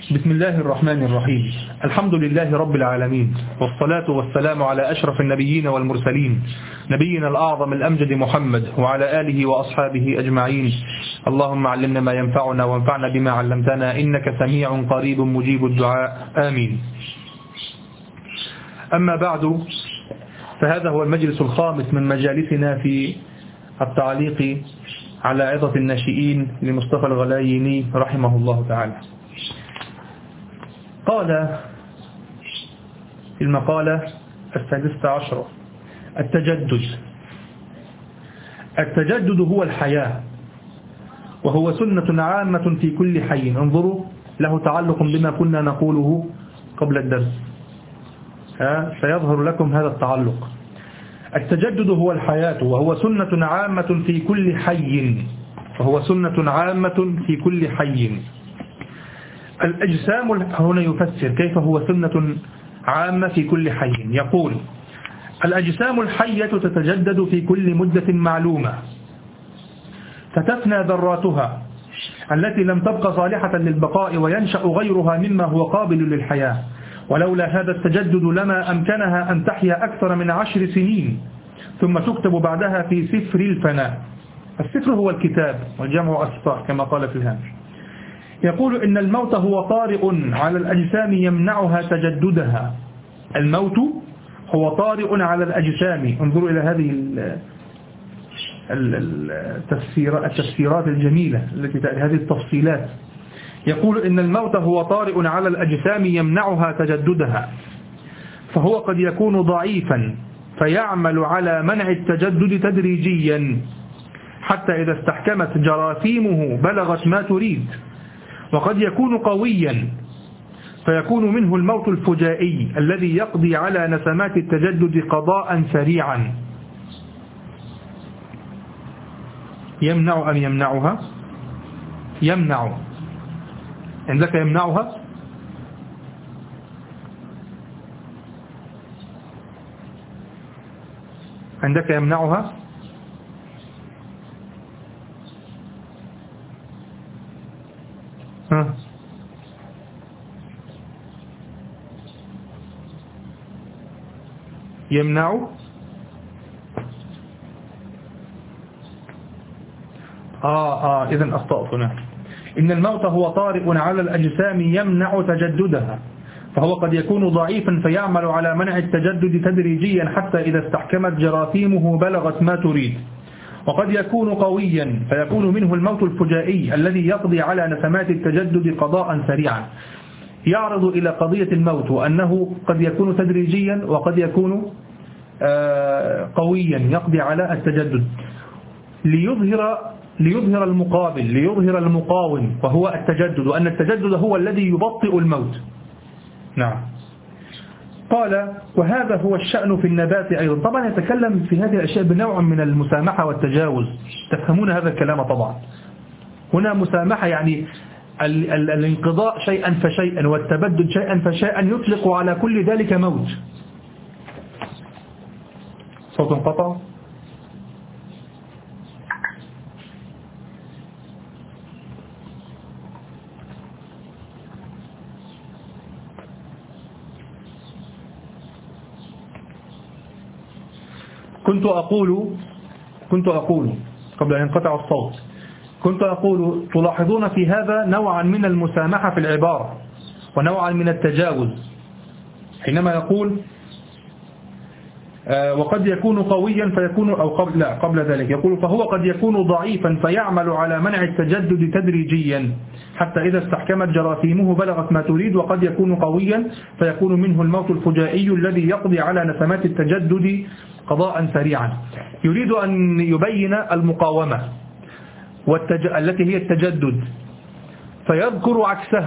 بسم الله الرحمن الرحيم. الحمد لله رب العالمين، والصلاة والسلام على أشرف النبيين والمرسلين، نبينا الأعظم الأمجد محمد وعلى آله وأصحابه أجمعين. اللهم علمنا ما ينفعنا وانفعنا بما علمتنا، إنك سميع قريب مجيب الدعاء، آمين. أما بعد، فهذا هو المجلس الخامس من مجالسنا في التعليق على عظة الناشئين لمصطفى الغلايني رحمه الله تعالى. قال في المقالة 16: التجدد هو الحياة، وهو سنة عامة في كل حي. انظروا، له تعلق بما كنا نقوله قبل الدرس، سيظهر لكم هذا التعلق. التجدد هو الحياة، وهو سنة عامة في كل حي، وهو سنة عامة في كل حي. الأجسام هنا يفسر كيف هو سنة عامة في كل حي. يقول: الأجسام الحية تتجدد في كل مدة معلومة، فتفنى ذراتها التي لم تبق صالحة للبقاء، وينشأ غيرها مما هو قابل للحياة. ولولا هذا التجدد لما أمكنها أن تحيا أكثر من 10 سنين، ثم تكتب بعدها في سفر الفناء. السفر هو الكتاب، والجمع أسفار كما قال في الهامش. يقول: إن الموت هو طارئ على الأجسام يمنعها تجددها. الموت هو طارئ على الأجسام. انظروا إلى هذه التفسيرات الجميلة التي تأتي، هذه التفصيلات. يقول: إن الموت هو طارئ على الأجسام يمنعها تجددها، فهو قد يكون ضعيفا فيعمل على منع التجدد تدريجيا حتى إذا استحكمت جراثيمه بلغت ما تريد، وقد يكون قويا فيكون منه الموت الفجائي الذي يقضي على نسمات التجدد قضاء سريعا. يمنع أم يمنعها؟ يمنع. عندك يمنعها؟ عندك يمنعها؟ ها؟ يمنع؟ إذن أخطأت هنا. إن الموت هو طارئ على الأجسام يمنع تجددها، فهو قد يكون ضعيفا فيعمل على منع التجدد تدريجيا حتى إذا استحكمت جراثيمه بلغت ما تريد، وقد يكون قويا فيكون منه الموت الفجائي الذي يقضي على نسمات التجدد قضاء سريعا. يعرض إلى قضية الموت وأنه قد يكون تدريجيا وقد يكون قويا يقضي على التجدد، ليظهر المقابل، ليظهر المقاوم، وهو التجدد، وأن التجدد هو الذي يبطئ الموت. نعم. قال: وهذا هو الشأن في النبات أيضا. طبعا يتكلم في هذه الأشياء بنوع من المسامحة والتجاوز، تفهمون هذا الكلام طبعا. هنا مسامحة يعني الانقضاء شيئا فشيئا، والتبدد شيئا فشيئا، يطلق على كل ذلك موت. صوت انقطع. كنت أقول قبل أن ينقطع الصوت، كنت أقول: تلاحظون في هذا نوعا من المسامحة في العبارة ونوعا من التجاوز، حينما يقول وقد يكون قويا فيكون، أو قبل ذلك يقول: فهو قد يكون ضعيفا فيعمل على منع التجدد تدريجيا حتى إذا استحكمت جراثيمه بلغت ما تريد، وقد يكون قويا فيكون منه الموت الفجائي الذي يقضي على نسمات التجدد قضاء سريعا. يريد أن يبين المقاومة التي هي التجدد، فيذكر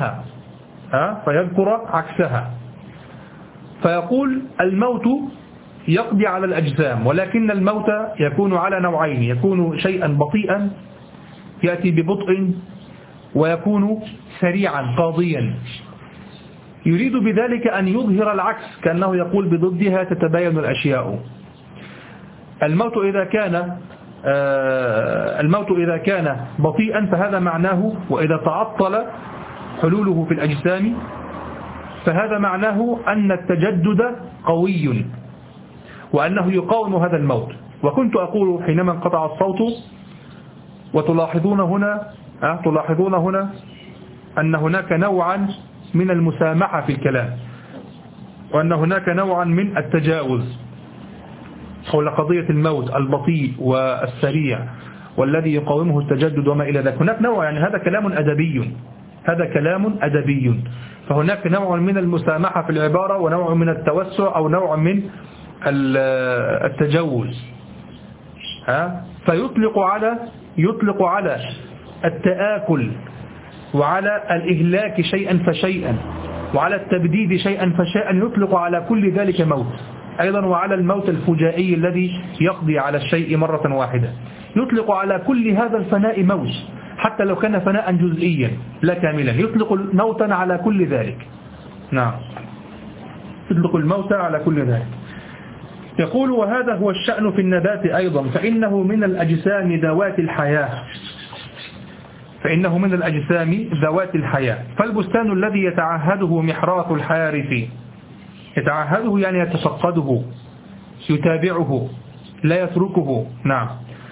عكسها، فيقول: الموت يقضي على الأجسام، ولكن الموت يكون على نوعين: يكون شيئا بطيئا يأتي ببطء، ويكون سريعا قاضيا. يريد بذلك أن يظهر العكس، كأنه يقول: بضدها تتباين الأشياء. الموت إذا كان بطيئا فهذا معناه، وإذا تعطل حلوله في الأجسام، فهذا معناه أن التجدد قوي وأنه يقاوم هذا الموت. وكنت أقول حينما انقطع الصوت، وتلاحظون هنا أن هناك نوعا من المسامحة في الكلام، وأن هناك نوعا من التجاوز حول قضية الموت البطيء والسريع والذي يقاومه التجدد وما إلى ذلك. هناك نوع، يعني هذا كلام أدبي، فهناك نوع من المسامحة في العبارة ونوع من التوسع أو نوع من التجوز. فيطلق على التآكل وعلى الإهلاك شيئا فشيئا وعلى التبديد شيئا فشيئا، يطلق على كل ذلك موت أيضا، وعلى الموت الفجائي الذي يقضي على الشيء مرة واحدة. يطلق على كل هذا الفناء موت، حتى لو كان فناء جزئيا لا كاملا، يطلق موتا على كل ذلك. نعم، يطلق الموت على كل ذلك. يقول: وهذا هو الشأن في النبات أيضا، فإنه من الأجسام ذوات الحياة. فالبستان الذي يتعهده محراث الحارث، يتعهده يعني يتفقده، يتابعه، لا يتركه. نعم.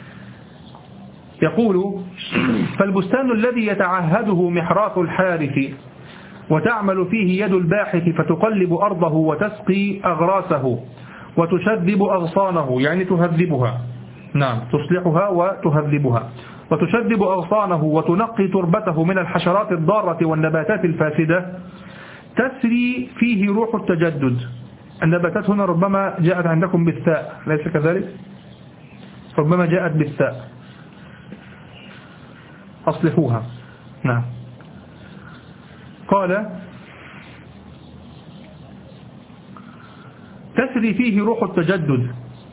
يقول: فالبستان الذي يتعهده محراث الحارث وتعمل فيه يد الباحث، فتقلب أرضه وتسقي أغراسه وتشذب أغصانه، يعني تهذبها. نعم، تصلحها وتهذبها، وتشذب أغصانه وتنقي تربته من الحشرات الضارة والنباتات الفاسدة، تسري فيه روح التجدد. النباتات هنا ربما جاءت عندكم بالثاء، ليس كذلك؟ ربما جاءت بالثاء، أصلحوها. نعم. قال: تسري فيه روح التجدد،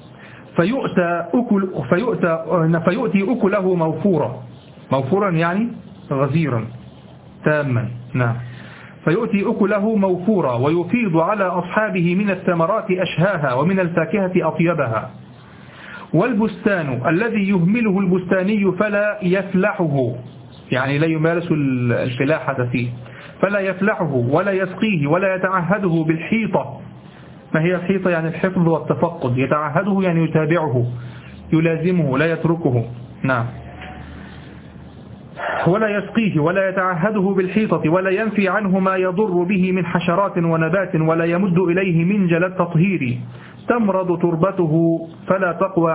فيؤتي أكله موفورا يعني غزيرا تاما. نعم. فيؤتي أكله موفورا ويفيض على أصحابه من الثمرات أشهاها ومن الفاكهة أطيبها. والبستان الذي يهمله البستاني فلا يفلحه، يعني لا يمارس الفلاحة فيه، فلا يفلحه ولا يسقيه ولا يتعهده بالحيطة. ما هي الحيطة؟ يعني الحفظ والتفقد. يتعهده يعني يتابعه، يلازمه، لا يتركه. نعم. ولا يسقيه ولا يتعهده بالحيطة، ولا ينفي عنه ما يضر به من حشرات ونبات، ولا يمد إليه منجل التطهير. تمرض تربته فلا تقوى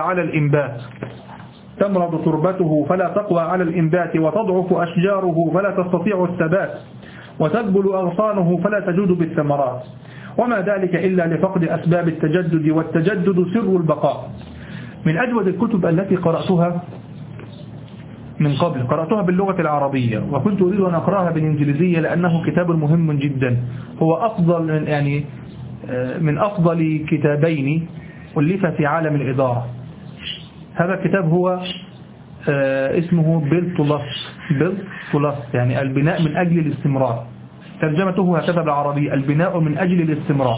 على الإنبات، وتضعف أشجاره فلا تستطيع الثبات، وتذبل أغصانه فلا تجود بالثمرات، وما ذلك إلا لفقد أسباب التجدد، والتجدد سر البقاء. من أجود الكتب التي قرأتها من قبل، قرأتها باللغة العربية، وكنت أريد أن أقرأها بالإنجليزية لأنه كتاب مهم جدا. هو أفضل من أفضل كتابين ألف في عالم الإدارة. هذا الكتاب هو اسمه بيلت يعني البناء من أجل الاستمرار. ترجمته هكذا بالعربي: البناء من أجل الاستمرار.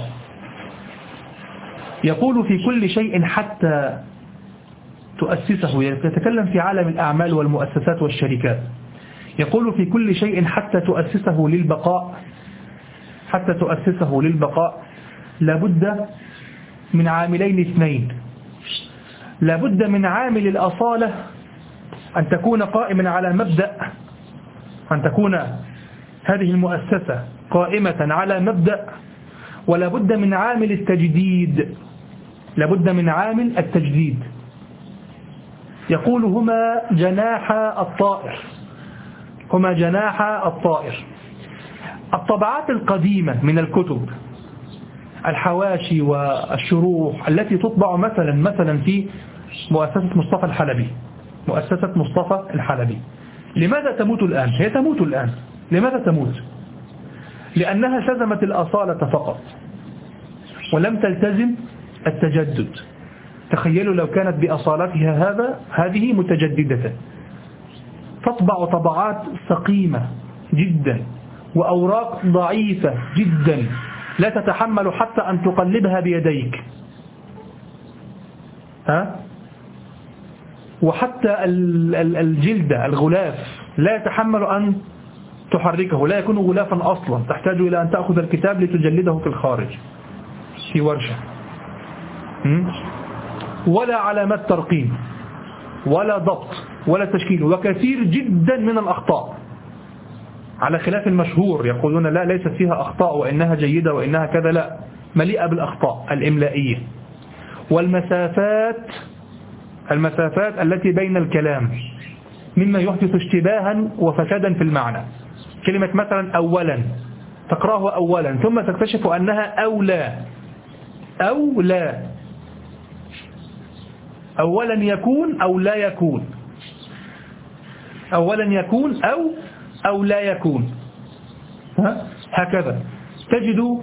يقول: في كل شيء حتى تؤسسه، يتكلم في عالم الأعمال والمؤسسات والشركات. يقول: في كل شيء حتى تؤسسه للبقاء لابد من عاملين اثنين. لابد من عامل الأصالة، أن تكون قائما على مبدأ، أن تكون هذه المؤسسة قائمة على مبدأ. ولا بد من عامل التجديد، لابد من عامل التجديد. يقول: هما جناح الطائر. الطبعات القديمة من الكتب، الحواشي والشروح التي تطبع مثلا في مؤسسة مصطفى الحلبي، لماذا تموت الآن؟ هي تموت الآن. لماذا تموت؟ لأنها التزمت الأصالة فقط ولم تلتزم التجدد. تخيلوا لو كانت بأصالتها هذه متجددة، تطبع طبعات سقيمة جدا وأوراق ضعيفة جدا لا تتحمل حتى أن تقلبها بيديك، وحتى الجلد الغلاف لا يتحمل أن تحركه، لا يكون غلافا أصلا، تحتاج إلى أن تأخذ الكتاب لتجلده في الخارج في ورشة. ولا علامات ترقيم ولا ضبط ولا تشكيل، وكثير جدا من الأخطاء، على خلاف المشهور يقولون لا ليست فيها أخطاء وإنها جيدة وإنها كذا، لا، مليئة بالأخطاء الإملائية والمسافات التي بين الكلام، مما يحدث اشتباها وفسادا في المعنى. كلمة مثلا أولا تقرأه أولا ثم تكتشف أنها أولى، أولا يكون أو لا يكون، أولا يكون أو لا يكون، هكذا تجد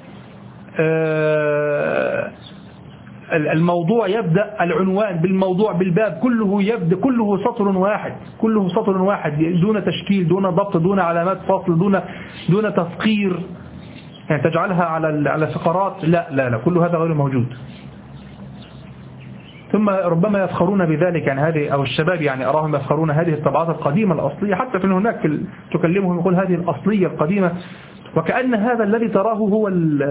الموضوع يبدأ، العنوان بالموضوع بالباب كله سطر واحد دون تشكيل دون ضبط دون علامات فصل دون تفقير، يعني تجعلها على فقرات، لا كل هذا غير موجود. ثم ربما يفخرون بذلك، يعني هذه أو الشباب يعني أراهم يفخرون هذه الطبعات القديمة الأصلية، حتى في هناك تكلمهم يقول هذه الأصلية القديمة، وكأن هذا الذي تراه هو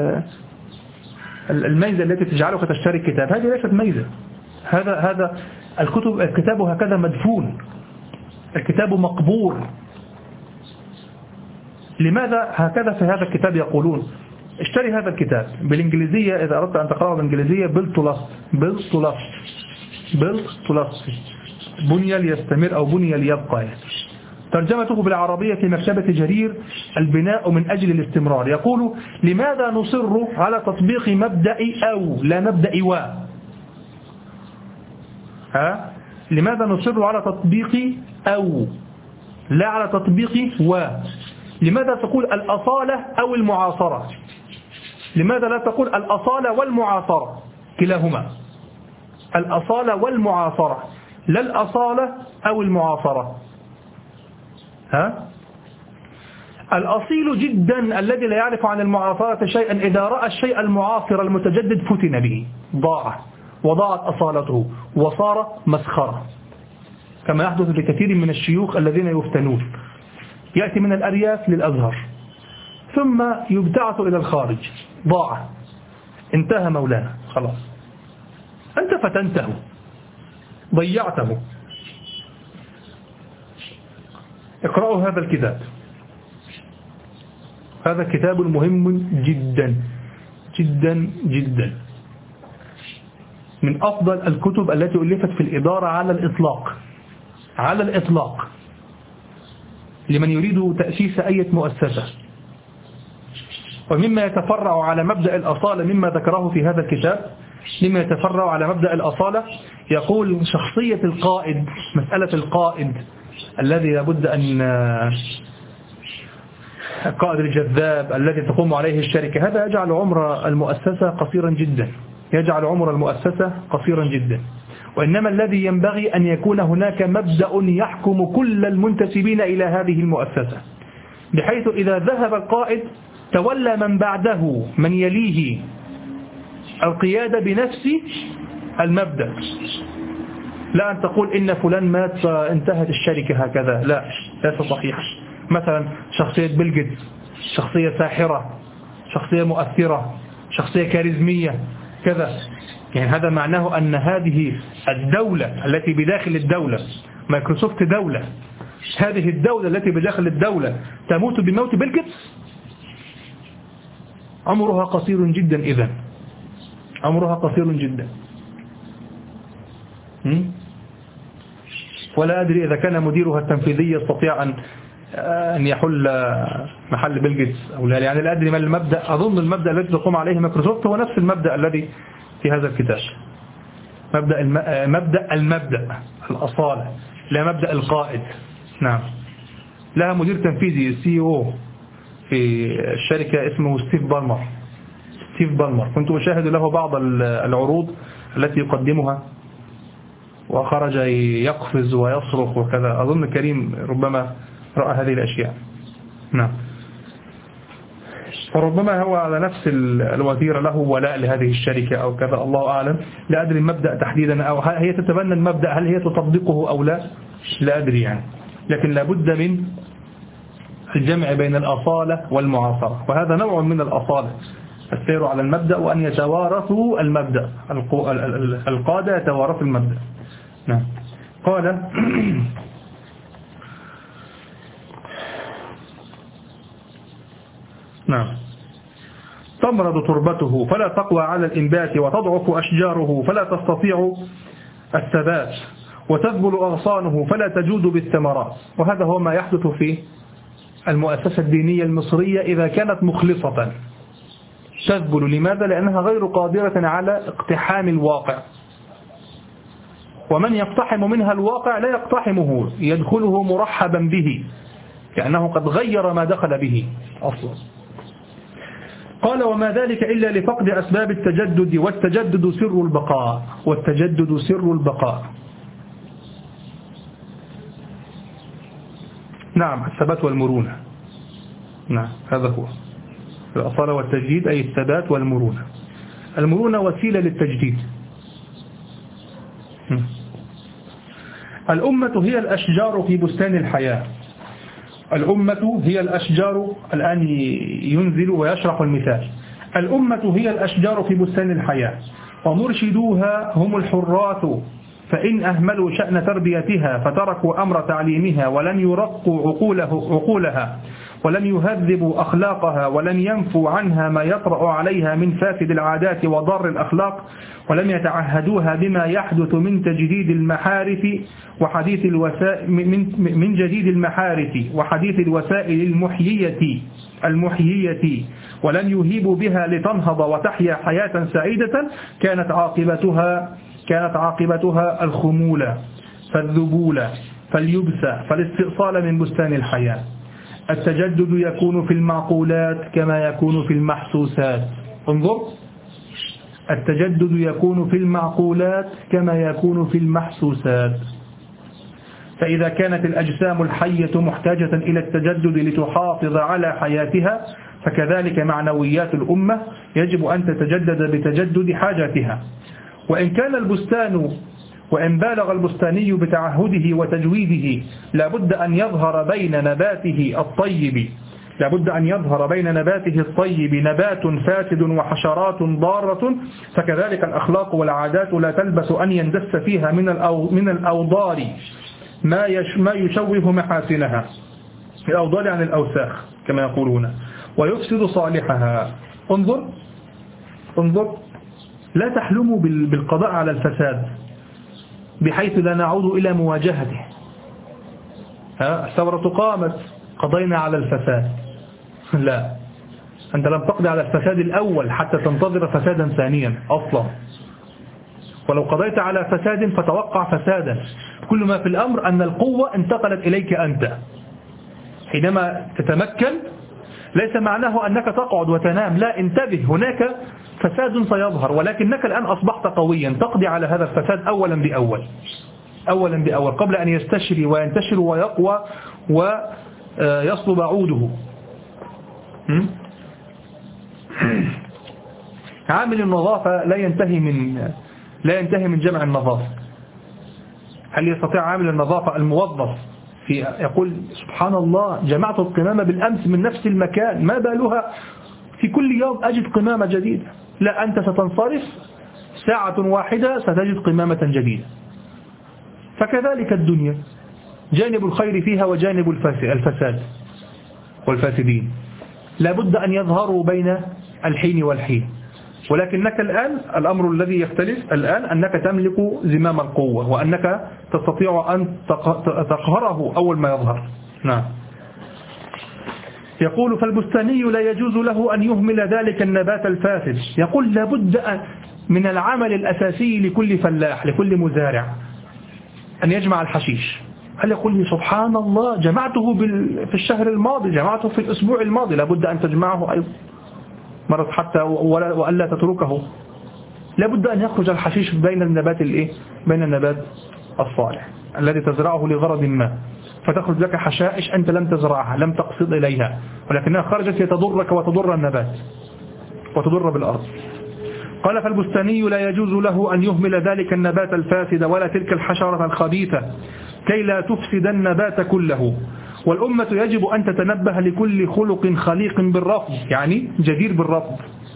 الميزة التي تجعلك تشتري الكتاب. هذه ليست ميزة، هذا الكتاب هكذا مدفون، الكتاب مقبور. لماذا هكذا في هذا الكتاب يقولون اشتري هذا الكتاب بالإنجليزية، إذا أردت أن تقرأه بالإنجليزية build to last، بني ليستمر أو بني ليبقى. ترجمته بالعربية في مكتبة جرير البناء من أجل الاستمرار. يقول لماذا نصر على تطبيق مبدأ أو لا مبدأ و؟ لماذا نصر على تطبيق أو لا على تطبيق و؟ لماذا تقول الأصالة أو المعاصرة؟ لماذا لا تقول الأصالة والمعاصرة؟ كلاهما الأصالة والمعاصرة، لا الأصالة أو المعاصرة. الأصيل جدا الذي لا يعرف عن المعاصرة شيئا، إذا رأى الشيء المعاصر المتجدد فتن به، وضاعت أصالته وصار مسخرة، كما يحدث لكثير من الشيوخ الذين يفتنون، يأتي من الأرياف للأزهر ثم يبتعث إلى الخارج، ضاع، انتهى مولانا، خلاص أنت فتنته، ضيعته. اقرأوا هذا الكتاب، هذا كتاب مهم جدا جدا جدا، من أفضل الكتب التي ألفت في الإدارة على الإطلاق لمن يريد تأسيس أي مؤسسة. ومما يتفرع على مبدأ الأصالة مما ذكره في هذا الكتاب، مما يتفرع على مبدأ الأصالة، يقول شخصية القائد، مسألة القائد الذي لابد أن القائد الجذاب الذي تقوم عليه الشركة، هذا يجعل عمر المؤسسة قصيرا جدا، وإنما الذي ينبغي أن يكون هناك مبدأ يحكم كل المنتسبين إلى هذه المؤسسة، بحيث إذا ذهب القائد تولى من بعده من يليه القيادة بنفس المبدأ، لا أن تقول إن فلان مات فانتهت الشركة هكذا، لا، ليس صحيح. مثلا شخصية بيل جيتس، شخصية ساحرة، شخصية مؤثرة، شخصية كاريزمية كذا، يعني هذا معناه أن هذه الدولة التي بداخل الدولة، مايكروسوفت دولة، هذه الدولة التي بداخل الدولة تموت بموت بيل جيتس، عمرها قصير جدا، إذن عمرها قصير جدا. ولا أدري إذا كان مديرها التنفيذي يستطيع أن يحل محل بيل جيتس أو لا، يعني لا أدري ما المبدأ. أظن المبدأ الذي تقوم عليه مايكروسوفت هو نفس المبدأ الذي في هذا الكتاب، مبدأ الأصالة، لا مبدأ القائد. نعم، لها مدير تنفيذي CEO في الشركة اسمه ستيف بالمر، كنت أشاهد له بعض العروض التي يقدمها، وخرج يقفز ويصرخ وكذا. أظن كريم ربما رأى هذه الأشياء. نعم، فربما هو على نفس الوزير له ولاء لهذه الشركة أو كذا، الله أعلم، لا أدري المبدأ تحديدا، أو هي تتبنى المبدأ، هل هي تطبقه أو لا أدري يعني، لكن لابد من الجمع بين الأصالة والمعاصرة، وهذا نوع من الأصالة، السير على المبدأ وأن يتوارثوا المبدأ، القادة يتوارثوا المبدأ. نعم. قال نعم تمرض تربته فلا تقوى على الإنبات، وتضعف أشجاره فلا تستطيع الثبات، وتذبل أغصانه فلا تجود بالثمرات. وهذا هو ما يحدث في المؤسسة الدينية المصرية إذا كانت مخلصة. تذبل لماذا؟ لأنها غير قادرة على اقتحام الواقع، ومن يقتحم منها الواقع لا يقتحمه، يدخله مرحبا به كأنه قد غير ما دخل به أصلا. قال وما ذلك إلا لفقد أسباب التجدد، والتجدد سر البقاء، والتجدد سر البقاء. نعم الثبات والمرونة. نعم هذا هو الأصالة والتجديد، أي الثبات والمرونة. المرونة وسيلة للتجديد. الأمة هي الأشجار في بستان الحياة. الأمة هي الأشجار، الآن ينزل ويشرح المثال. الأمة هي الأشجار في بستان الحياة، ومرشدوها هم الحراث، فإن أهملوا شأن تربيتها فتركوا أمر تعليمها، ولم يرقوا عقولها، ولم يهذبوا أخلاقها، ولم ينفوا عنها ما يطرأ عليها من فاسد العادات وضار الأخلاق، ولم يتعهدوها بما يحدث من تجديد المحارف وحديث الوسائل من جديد المحارف وحديث الوسائل المحيية، ولم يهيبوا بها لتنهض وتحيا حياة سعيدة، كانت عاقبتها الخمولة فالذبولة فاليبسة فالاستئصال من بستان الحياة. التجدد يكون في المعقولات كما يكون في المحسوسات. انظر، التجدد يكون في المعقولات كما يكون في المحسوسات. فإذا كانت الأجسام الحية محتاجة إلى التجدد لتحافظ على حياتها، فكذلك معنويات الأمة يجب أن تتجدد بتجدد حاجاتها. وإن بالغ البستاني بتعهده وتجويده، لابد أن يظهر بين نباته الطيب نبات فاسد وحشرات ضارة، فكذلك الأخلاق والعادات لا تلبث أن يندس فيها من الأوضار ما يشوه محاسنها، الأوضار عن الأوساخ كما يقولون، ويفسد صالحها. انظر، لا تحلموا بالقضاء على الفساد بحيث لا نعود إلى مواجهته. الثورة قامت، قضينا على الفساد. لا، أنت لم تقضي على الفساد الأول حتى تنتظر فسادا ثانيا أصلا، ولو قضيت على فساد فتوقع فسادا. كل ما في الأمر أن القوة انتقلت إليك أنت. حينما تتمكن ليس معناه أنك تقعد وتنام، لا، انتبه، هناك فساد سيظهر، ولكنك الآن أصبحت قويا تقضي على هذا الفساد أولا بأول قبل أن يستشري وينتشر ويقوى ويصلب عوده. عامل النظافة لا ينتهي من جمع النظافة. هل يستطيع عامل النظافة الموظف يقول سبحان الله جمعت القمامة بالأمس من نفس المكان، ما بالها في كل يوم أجد قمامة جديدة؟ لا، أنت ستنصرف ساعة واحدة ستجد قمامة جديدة. فكذلك الدنيا جانب الخير فيها وجانب الفساد والفاسدين، لابد أن يظهروا بين الحين والحين. ولكنك الآن الأمر الذي يختلف الآن أنك تملك زمام القوة، وأنك تستطيع أن تقهره أول ما يظهر. نعم. يقول فالبستاني لا يجوز له أن يهمل ذلك النبات الفاسد. يقول لابد من العمل الأساسي لكل فلاح، لكل مزارع، أن يجمع الحشيش. هل يقول لي سبحان الله جمعته في الشهر الماضي، جمعته في الأسبوع الماضي، لابد أن تجمعه أيضا مرة حتى وألا تتركه. لابد أن يخرج الحشيش بين النبات الصالح الذي تزرعه لغرض ما، فتخرج لك حشائش أنت لم تزرعها، لم تقصد إليها، ولكنها خرجت لتضرك وتضر النبات وتضر بالأرض. قال فالبستاني لا يجوز له أن يهمل ذلك النبات الفاسد ولا تلك الحشرة الخبيثة كي لا تفسد النبات كله، والأمة يجب أن تتنبه لكل خلق خليق بالرفض، يعني جدير بالرفض،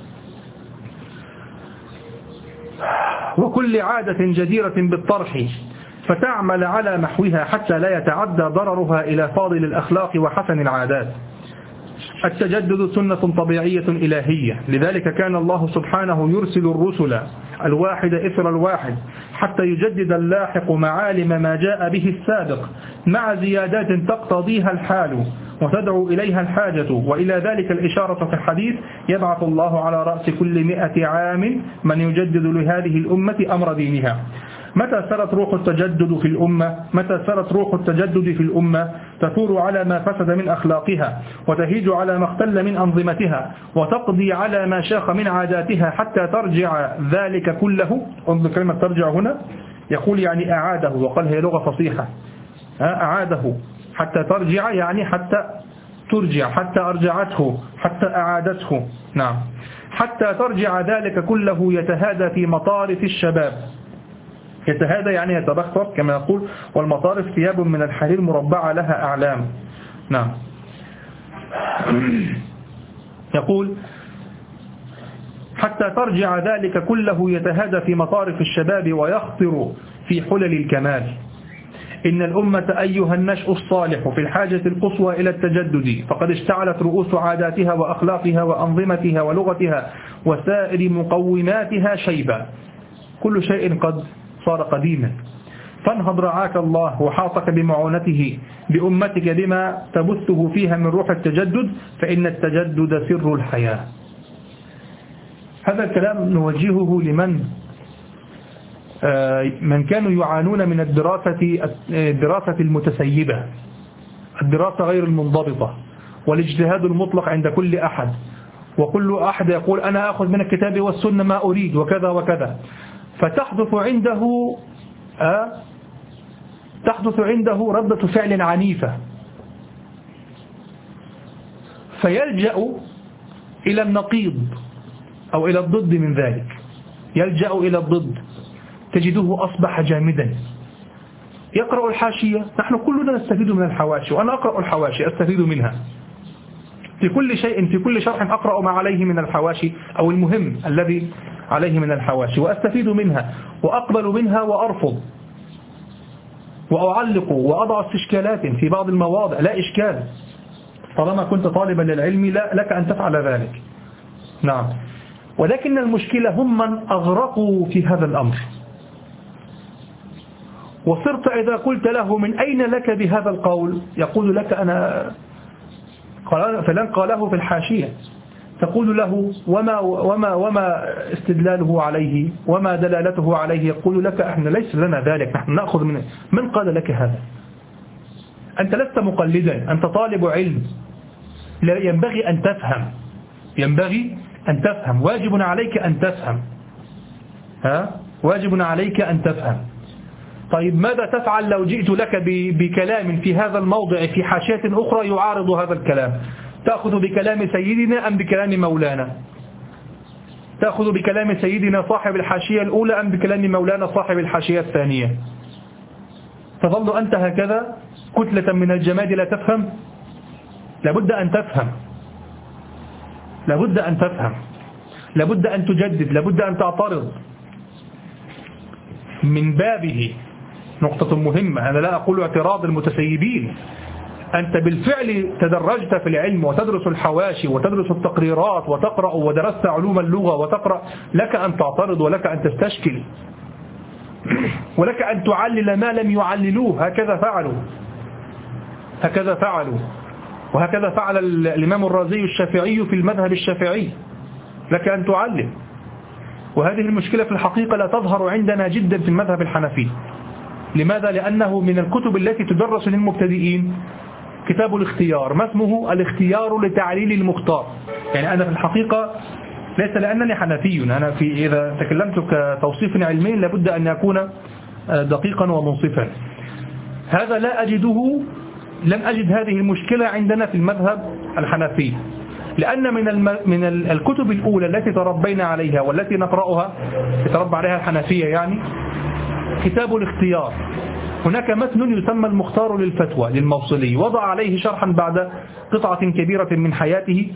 وكل عادة جديرة بالطرح، فتعمل على محوها حتى لا يتعدى ضررها إلى فاضل الأخلاق وحسن العادات. التجدد سنة طبيعية إلهية، لذلك كان الله سبحانه يرسل الرسل الواحد إثر الواحد حتى يجدد اللاحق معالم ما جاء به السابق مع زيادات تقتضيها الحال وتدعو إليها الحاجة. وإلى ذلك الإشارة في الحديث: يبعث الله على رأس كل 100 عام من يجدد لهذه الأمة أمر دينها. متى سرت روح التجدد في الأمة؟ متى سرت روح التجدد في الأمة تثور على ما فسد من أخلاقها، وتهيج على ما اختل من أنظمتها، وتقضي على ما شاخ من عاداتها حتى ترجع ذلك كله. انظر كلمة ترجع هنا، يقول يعني أعاده، وقال هي لغة فصيحة، أعاده حتى ترجع، يعني حتى ترجع، حتى أرجعته، حتى أعادته. نعم، حتى ترجع ذلك كله يتهادى في مطارف الشباب. يتهادى يعني يتبختر كما يقول: والمطارف ثياب من الحرير مربعة لها أعلام. نعم. يقول: حتى ترجع ذلك كله يتهادى في مطارف الشباب ويخطر في حلل الكمال. إن الأمة أيها النشء الصالح في الحاجة القصوى إلى التجدد، فقد اشتعلت رؤوس عاداتها وأخلاقها وأنظمتها ولغتها وسائر مقوماتها شيبا، كل شيء قد صار قديما. فانهض رعاك الله وحاطك بمعونته بأمتك بما تبثه فيها من روح التجدد، فإن التجدد سر الحياة. هذا الكلام نوجهه لمن كانوا يعانون من الدراسة المتسيبة، الدراسة غير المنضبطة، والاجتهاد المطلق عند كل أحد، وكل أحد يقول أنا أخذ من الكتاب والسنة ما أريد وكذا وكذا، فتحدث عنده ردة فعل عنيفة، فيلجأ إلى النقيض أو إلى الضد من ذلك، يلجأ إلى الضد، تجده أصبح جامدا. يقرأ الحاشية، نحن كلنا نستفيد من الحواشي، وأنا أقرأ الحواشي أستفيد منها في كل شيء، في كل شرح أقرأ ما عليه من الحواشي أو المهم الذي عليه من الحواشي، وأستفيد منها وأقبل منها وأرفض وأعلق وأضع استشكالات في بعض المواضع، لا إشكال، طالما كنت طالبا للعلم لك أن تفعل ذلك. نعم، ولكن المشكلة هم من أغرقوا في هذا الأمر، وصرت إذا قلت له من أين لك بهذا القول يقول لك أنا فلان قاله في الحاشية، تقول له وما استدلاله عليه وما دلالته عليه، يقول لك احنا ليس لنا ذلك، نحن نأخذ من قال لك هذا؟ أنت لست مقلدا، أنت طالب علم، ينبغي أن تفهم، ينبغي أن تفهم، واجب عليك أن تفهم، واجب عليك أن تفهم. طيب ماذا تفعل لو جئت لك بكلام في هذا الموضع في حاشية أخرى يعارض هذا الكلام؟ تأخذ بكلام سيدنا أم بكلام مولانا؟ تأخذ بكلام سيدنا صاحب الحاشية الأولى أم بكلام مولانا صاحب الحاشية الثانية؟ تظل أنت هكذا كتلة من الجماد لا تفهم؟ لابد أن تفهم، لابد أن تفهم، لابد أن تجدد، لابد أن تعترض. من بابه نقطة مهمة، أنا لا أقول اعتراض المتسيبين، أنت بالفعل تدرجت في العلم وتدرس الحواشي وتدرس التقريرات وتقرأ ودرست علوم اللغة وتقرأ، لك أن تعترض ولك أن تستشكل ولك أن تعلل ما لم يعللوه. هكذا فعلوا وهكذا فعل الإمام الرازي الشافعي في المذهب الشافعي، لك أن تعلل. وهذه المشكلة في الحقيقة لا تظهر عندنا جدا في المذهب الحنفي. لماذا؟ لأنه من الكتب التي تدرس للمبتدئين كتاب الاختيار، ما اسمه؟ الاختيار لتعليل المختار. يعني أنا في الحقيقة ليس لأنني حنفي، أنا إذا تكلمت كتوصيف علمي لابد أن يكون دقيقا ومنصفا. هذا لا أجده، لم أجد هذه المشكلة عندنا في المذهب الحنفي، لأن من الكتب الأولى التي تربينا عليها والتي نقرأها، يتربى عليها الحنفية، يعني كتاب الاختيار. هناك متن يسمى المختار للفتوى للموصلي، وضع عليه شرحا بعد قطعة كبيرة من حياته،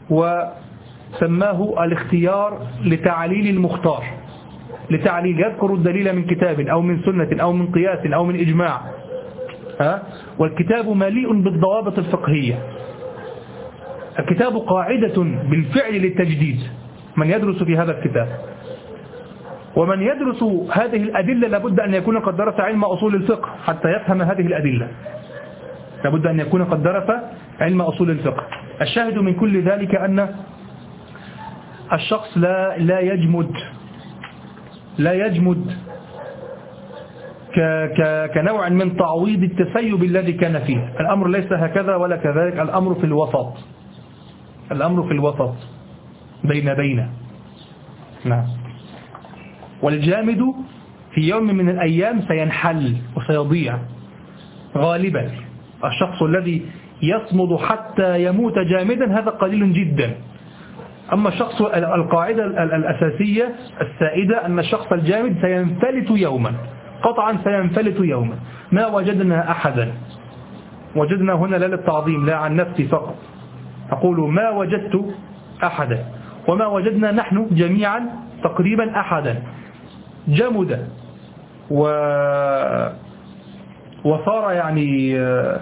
وسماه الاختيار لتعليل المختار، لتعليل يذكر الدليل من كتاب أو من سنة أو من قياس أو من إجماع. والكتاب مليء بالضوابط الفقهية. الكتاب قاعدة بالفعل للتجديد، من يدرس في هذا الكتاب. ومن يدرس هذه الأدلة لابد أن يكون قد درس علم أصول الفقه حتى يفهم هذه الأدلة، لابد أن يكون قد درس علم أصول الفقه. الشاهد من كل ذلك أن الشخص لا يجمد كنوع من تعويض التسيب الذي كان فيه. الأمر ليس هكذا ولا كذلك، الأمر في الوسط، الأمر في الوسط بين. نعم. والجامد في يوم من الأيام سينحل وسيضيع غالبا. الشخص الذي يصمد حتى يموت جامدا هذا قليل جدا. أما الشخص، القاعدة الأساسية السائدة أن الشخص الجامد سينفلت يوما، قطعا سينفلت يوما. ما وجدنا أحدا، وجدنا هنا لا للتعظيم، لا عن نفسي فقط، أقول ما وجدت أحدا، وما وجدنا نحن جميعا تقريبا أحدا جمد وصار يعني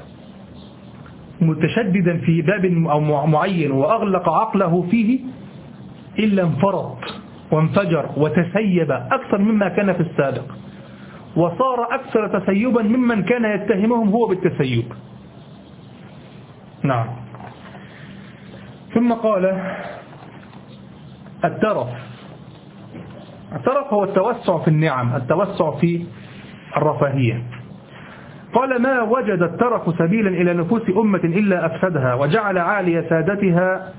متشددا في باب أو معين وأغلق عقله فيه إلا انفرط وانفجر وتسيب أكثر مما كان في السابق، وصار أكثر تسيبا ممن كان يتهمهم هو بالتسيب. نعم. ثم قال الترف هو التوسع في النعم، التوسع في الرفاهية. قال ما وجد الترف سبيلا إلى نفوس أمة إلا أفسدها، وجعل عالي سادتها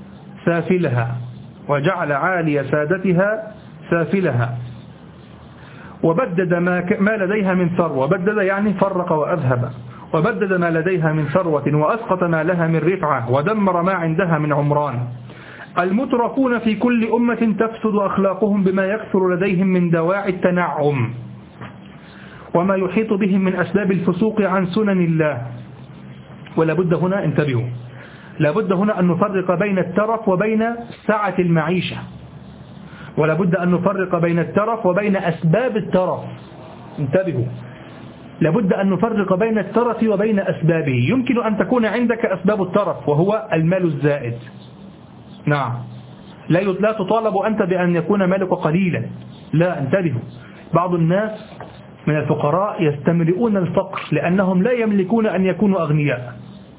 سافلها، وبدد ما لديها من ثروة، بدد يعني فرق وأذهب، وبدد ما لديها من ثروة، وأسقط ما لها من رفعة، ودمر ما عندها من عمران. المترفون في كل أمة تفسد أخلاقهم بما يكثر لديهم من دواعي التنعم، وما يحيط بهم من أسباب الفسوق عن سنن الله. ولا بد هنا، انتبهوا، لا بد هنا أن نفرق بين الترف وبين سعة المعيشة، ولا بد أن نفرق بين الترف وبين أسباب الترف. انتبهوا، لا بد أن نفرق بين الترف وبين أسبابه. يمكن أن تكون عندك أسباب الترف وهو المال الزائد، نعم، لا تطالب أنت بأن يكون مالك قليلا، لا، انتبهوا. بعض الناس من الفقراء يستمرئون الفقر لأنهم لا يملكون أن يكونوا أغنياء،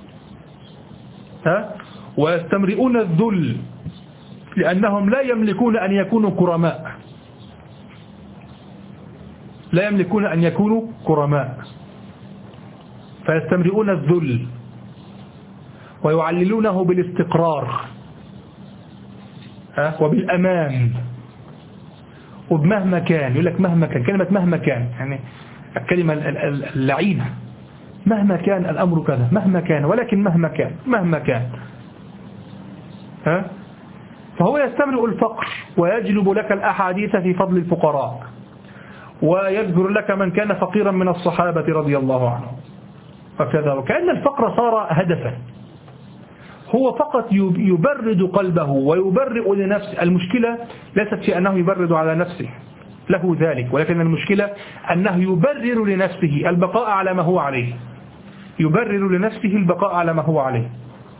ويستمرئون الذل لأنهم لا يملكون أن يكونوا كرماء، لا يملكون أن يكونوا كرماء، فيستمرئون الذل ويعللونه بالاستقرار وبالأمان وبمهما كان. يقول لك مهما كان، كلمة مهما كان يعني الكلمة اللعينة، مهما كان الأمر كذا، مهما كان، ولكن مهما كان فهو يستمرئ الفقر ويجلب لك الأحاديث في فضل الفقراء، ويذكر لك من كان فقيرا من الصحابة رضي الله عنهم وكذا، وكأن الفقر صار هدفا، هو فقط يبرد قلبه ويبرئ لنفسه. المشكلة ليست في أنه يبرد على نفسه، له ذلك، ولكن المشكلة أنه يبرر لنفسه البقاء على ما هو عليه، يبرر لنفسه البقاء على ما هو عليه.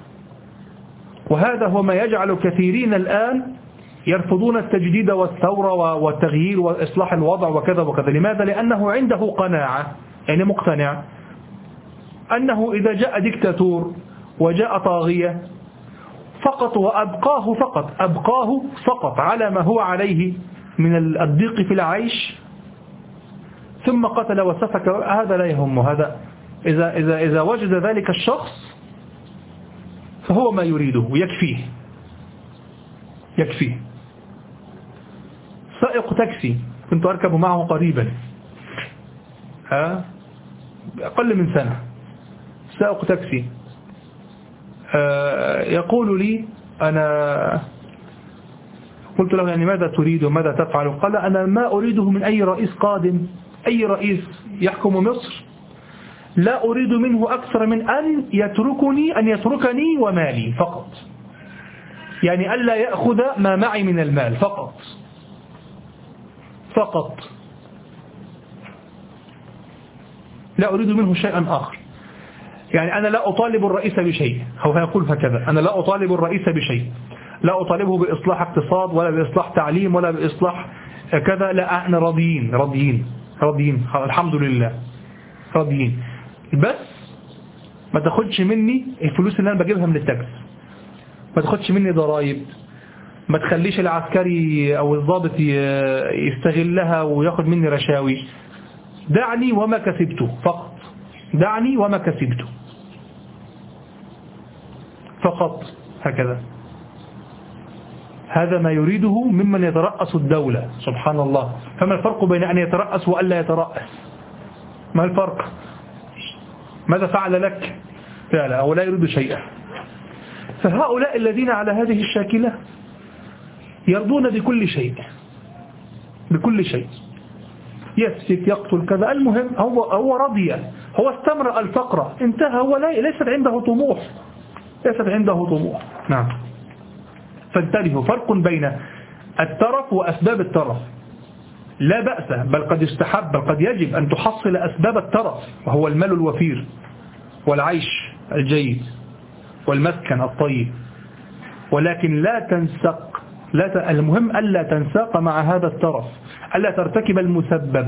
وهذا هو ما يجعل كثيرين الآن يرفضون التجديد والثورة والتغيير وإصلاح الوضع وكذا وكذا. لماذا؟ لأنه عنده قناعة، يعني مقتنع أنه إذا جاء ديكتاتور وجاء طاغية فقط أبقاه فقط على ما هو عليه من الضيق في العيش، ثم قتل وسفك، هذا لا يهمه. هذا إذا وجد ذلك الشخص فهو ما يريده، يكفيه. سائق تاكسي كنت أركب معه قريبا، أقل من سنة، سائق تاكسي يقول لي، أنا قلت له يعني ماذا تريد وماذا تفعل؟ قال أنا ما أريده من أي رئيس قادم، أي رئيس يحكم مصر لا أريد منه أكثر من أن يتركني ومالي فقط، يعني ألا يأخذ ما معي من المال فقط، لا أريد منه شيئا آخر. يعني أنا لا أطالب الرئيس بشيء، هو يقول هكذا: أنا لا أطالب الرئيس بشيء، لا أطالبه بإصلاح اقتصاد ولا بإصلاح تعليم ولا بإصلاح كذا، لا، احنا راضيين الحمد لله راضيين، بس ما تاخدش مني الفلوس اللي أنا بجيبها من التاكس، ما تاخدش مني ضرائب، ما تخليش العسكري أو الضابط يستغلها وياخد مني رشاوي، دعني وما كسبته فقط، دعني وما كسبته فقط، هكذا. هذا ما يريده ممن يترأس الدولة، سبحان الله. فما الفرق بين أن يترأس وألا يترأس؟ ما الفرق؟ ماذا فعل لك؟ فعل أو لا يريد شيئا. فهؤلاء الذين على هذه الشاكلة يرضون بكل شيء، يسفك يقتل كذا، المهم هو رضي، هو استمرأ الفقر، انتهى، هو ليست عنده طموح. نعم. فانتبهوا، فرق بين الترف وأسباب الترف. لا بأس، بل قد يستحب، بل قد يجب أن تحصل أسباب الترف، وهو المال الوفير والعيش الجيد والمسكن الطيب، ولكن لا تنسق، المهم ألا تنساق مع هذا الترف، ألا ترتكب المسبب،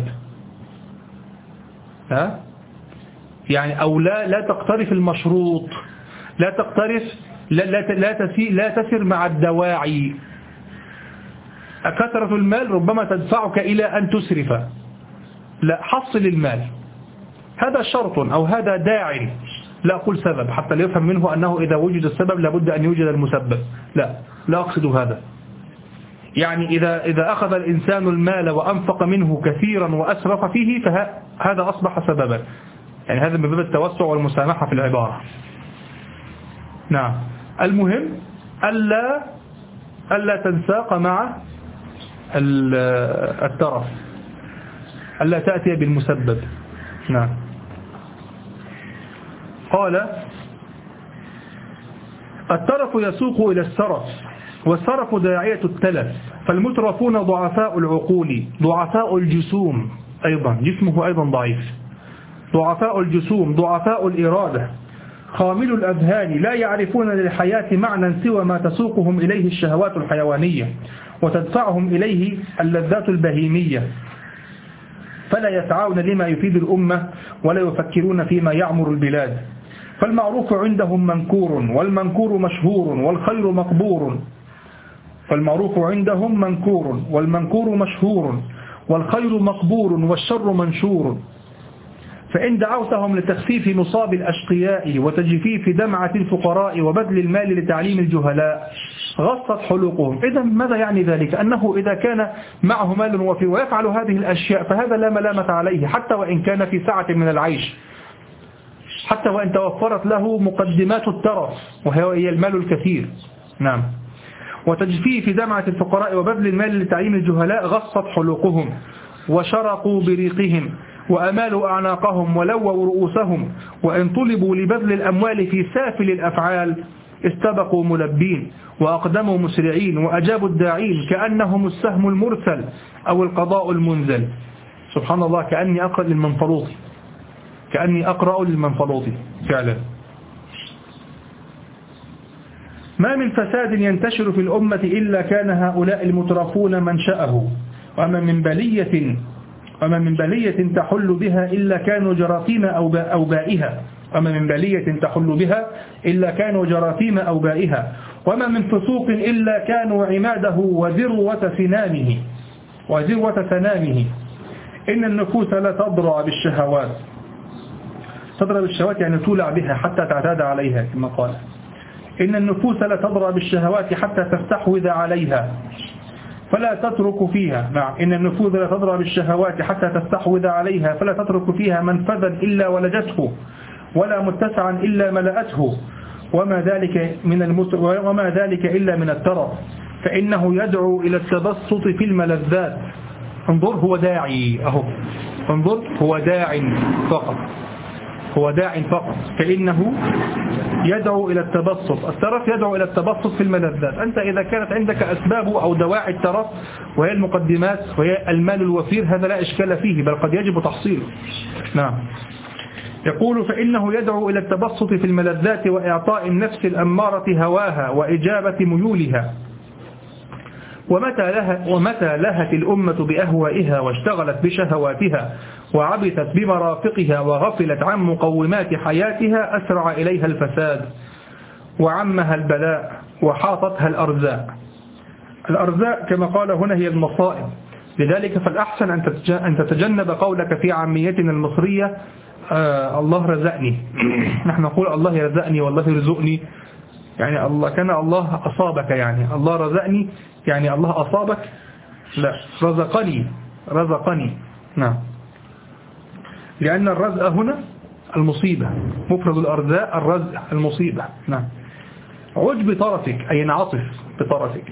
يعني أو لا تقترف المشروط، لا تقترف، لا تسر مع الدواعي. كثرة المال ربما تدفعك إلى أن تسرف، لا، حصل المال، هذا شرط أو هذا داعي، لا أقول سبب حتى لا يفهم منه أنه إذا وجد السبب لابد أن يوجد المسبب، لا أقصد هذا. يعني إذا أخذ الإنسان المال وأنفق منه كثيرا وأسرف فيه فهذا أصبح سببا، يعني هذا من باب التوسع والمسامحة في العبارة. نعم. المهم ألا تنساق مع الترف، ألا تأتي بالمسبب. نعم. قال: الترف يسوق إلى السرف، والسرف داعية التلف، فالمترفون ضعفاء العقول، ضعفاء الجسوم، أيضا جسمه أيضا ضعيف، ضعفاء الجسوم، ضعفاء الإرادة، خامل الأذهان، لا يعرفون للحياة معنى سوى ما تسوقهم إليه الشهوات الحيوانية وتدفعهم إليه اللذات البهيمية، فلا يسعون لما يفيد الأمة ولا يفكرون فيما يعمر البلاد. فالمعروف عندهم منكور، والمنكور مشهور، والخير مقبور. فالمعروف عندهم منكور، والمنكور مشهور، والخير مقبور، والشر منشور. فإن دعوتهم لتخفيف مصاب الأشقياء وتجفيف دمعة الفقراء وبذل المال لتعليم الجهلاء غصت حلقهم. إذا ماذا يعني ذلك؟ أنه إذا كان معه مال وفي ويفعل هذه الأشياء فهذا لا ملامة عليه، حتى وإن كان في سعة من العيش، حتى وإن توفرت له مقدمات الترف وهي المال الكثير. نعم. وتجفيف دمعة الفقراء وبذل المال لتعليم الجهلاء غصت حلقهم وشرقوا بريقهم وأمالوا أعناقهم ولووا رؤوسهم، وإن طلبوا لبذل الأموال في سافل الأفعال استبقوا ملبين وأقدموا مسرعين وأجابوا الداعين كأنهم السهم المرسل أو القضاء المنزل. سبحان الله، كأني أقرأ للمنفلوطي فعلا. ما من فساد ينتشر في الأمة إلا كان هؤلاء المترفون منشأه، وما من بلية تحل بها إلا كانوا جراثيم أوبائها، وما من بلية تحل بها إلا كانوا جراثيم أوبائها، وما من فسوق إلا كانوا عماده وذروة سنامه. إن النفوس لا تضرع بالشهوات، يعني تولع بها حتى تعتاد عليها كما قال. إن النفوس لا تضرع بالشهوات حتى تستحوذ عليها فلا تترك فيها. نعم. إن النفوس لا تضرع بالشهوات حتى تستحوذ عليها فلا تترك فيها منفذا إلا ولجته ولا متسعا إلا ملأته، وما ذلك إلا من الترف، فإنه يدعو إلى التبسط في الملذات. انظر هو داعي فقط، هو داع فقط، فإنه يدعو إلى التبسط. الترف يدعو إلى التبسط في الملذات. أنت إذا كانت عندك أسباب أو دواعي الترف وهي المقدمات وهي المال الوفير، هذا لا إشكال فيه، بل قد يجب تحصيله. نعم. يقول فإنه يدعو إلى التبسط في الملذات وإعطاء النفس الأمارة هواها وإجابة ميولها. ومتى لهت الأمة بأهوائها واشتغلت بشهواتها وعبثت بمرافقها وغفلت عن مقومات حياتها، أسرع إليها الفساد وعمها البلاء وحاطتها الأرزاق. الأرزاق كما قال هنا هي المصائب. لذلك فالأحسن أن تتجنب قولك في عاميتنا المصرية الله رزقني. نحن نقول الله يرزقني والله يرزقني، يعني الله كان الله أصابك، يعني الله رزقني يعني الله أصابك، لا، رزقني. نعم. لأن الرزق هنا المصيبة، مفرد الأرزاق الرزق المصيبة. نعم. عج بطرفك أي انعطف بطرفك،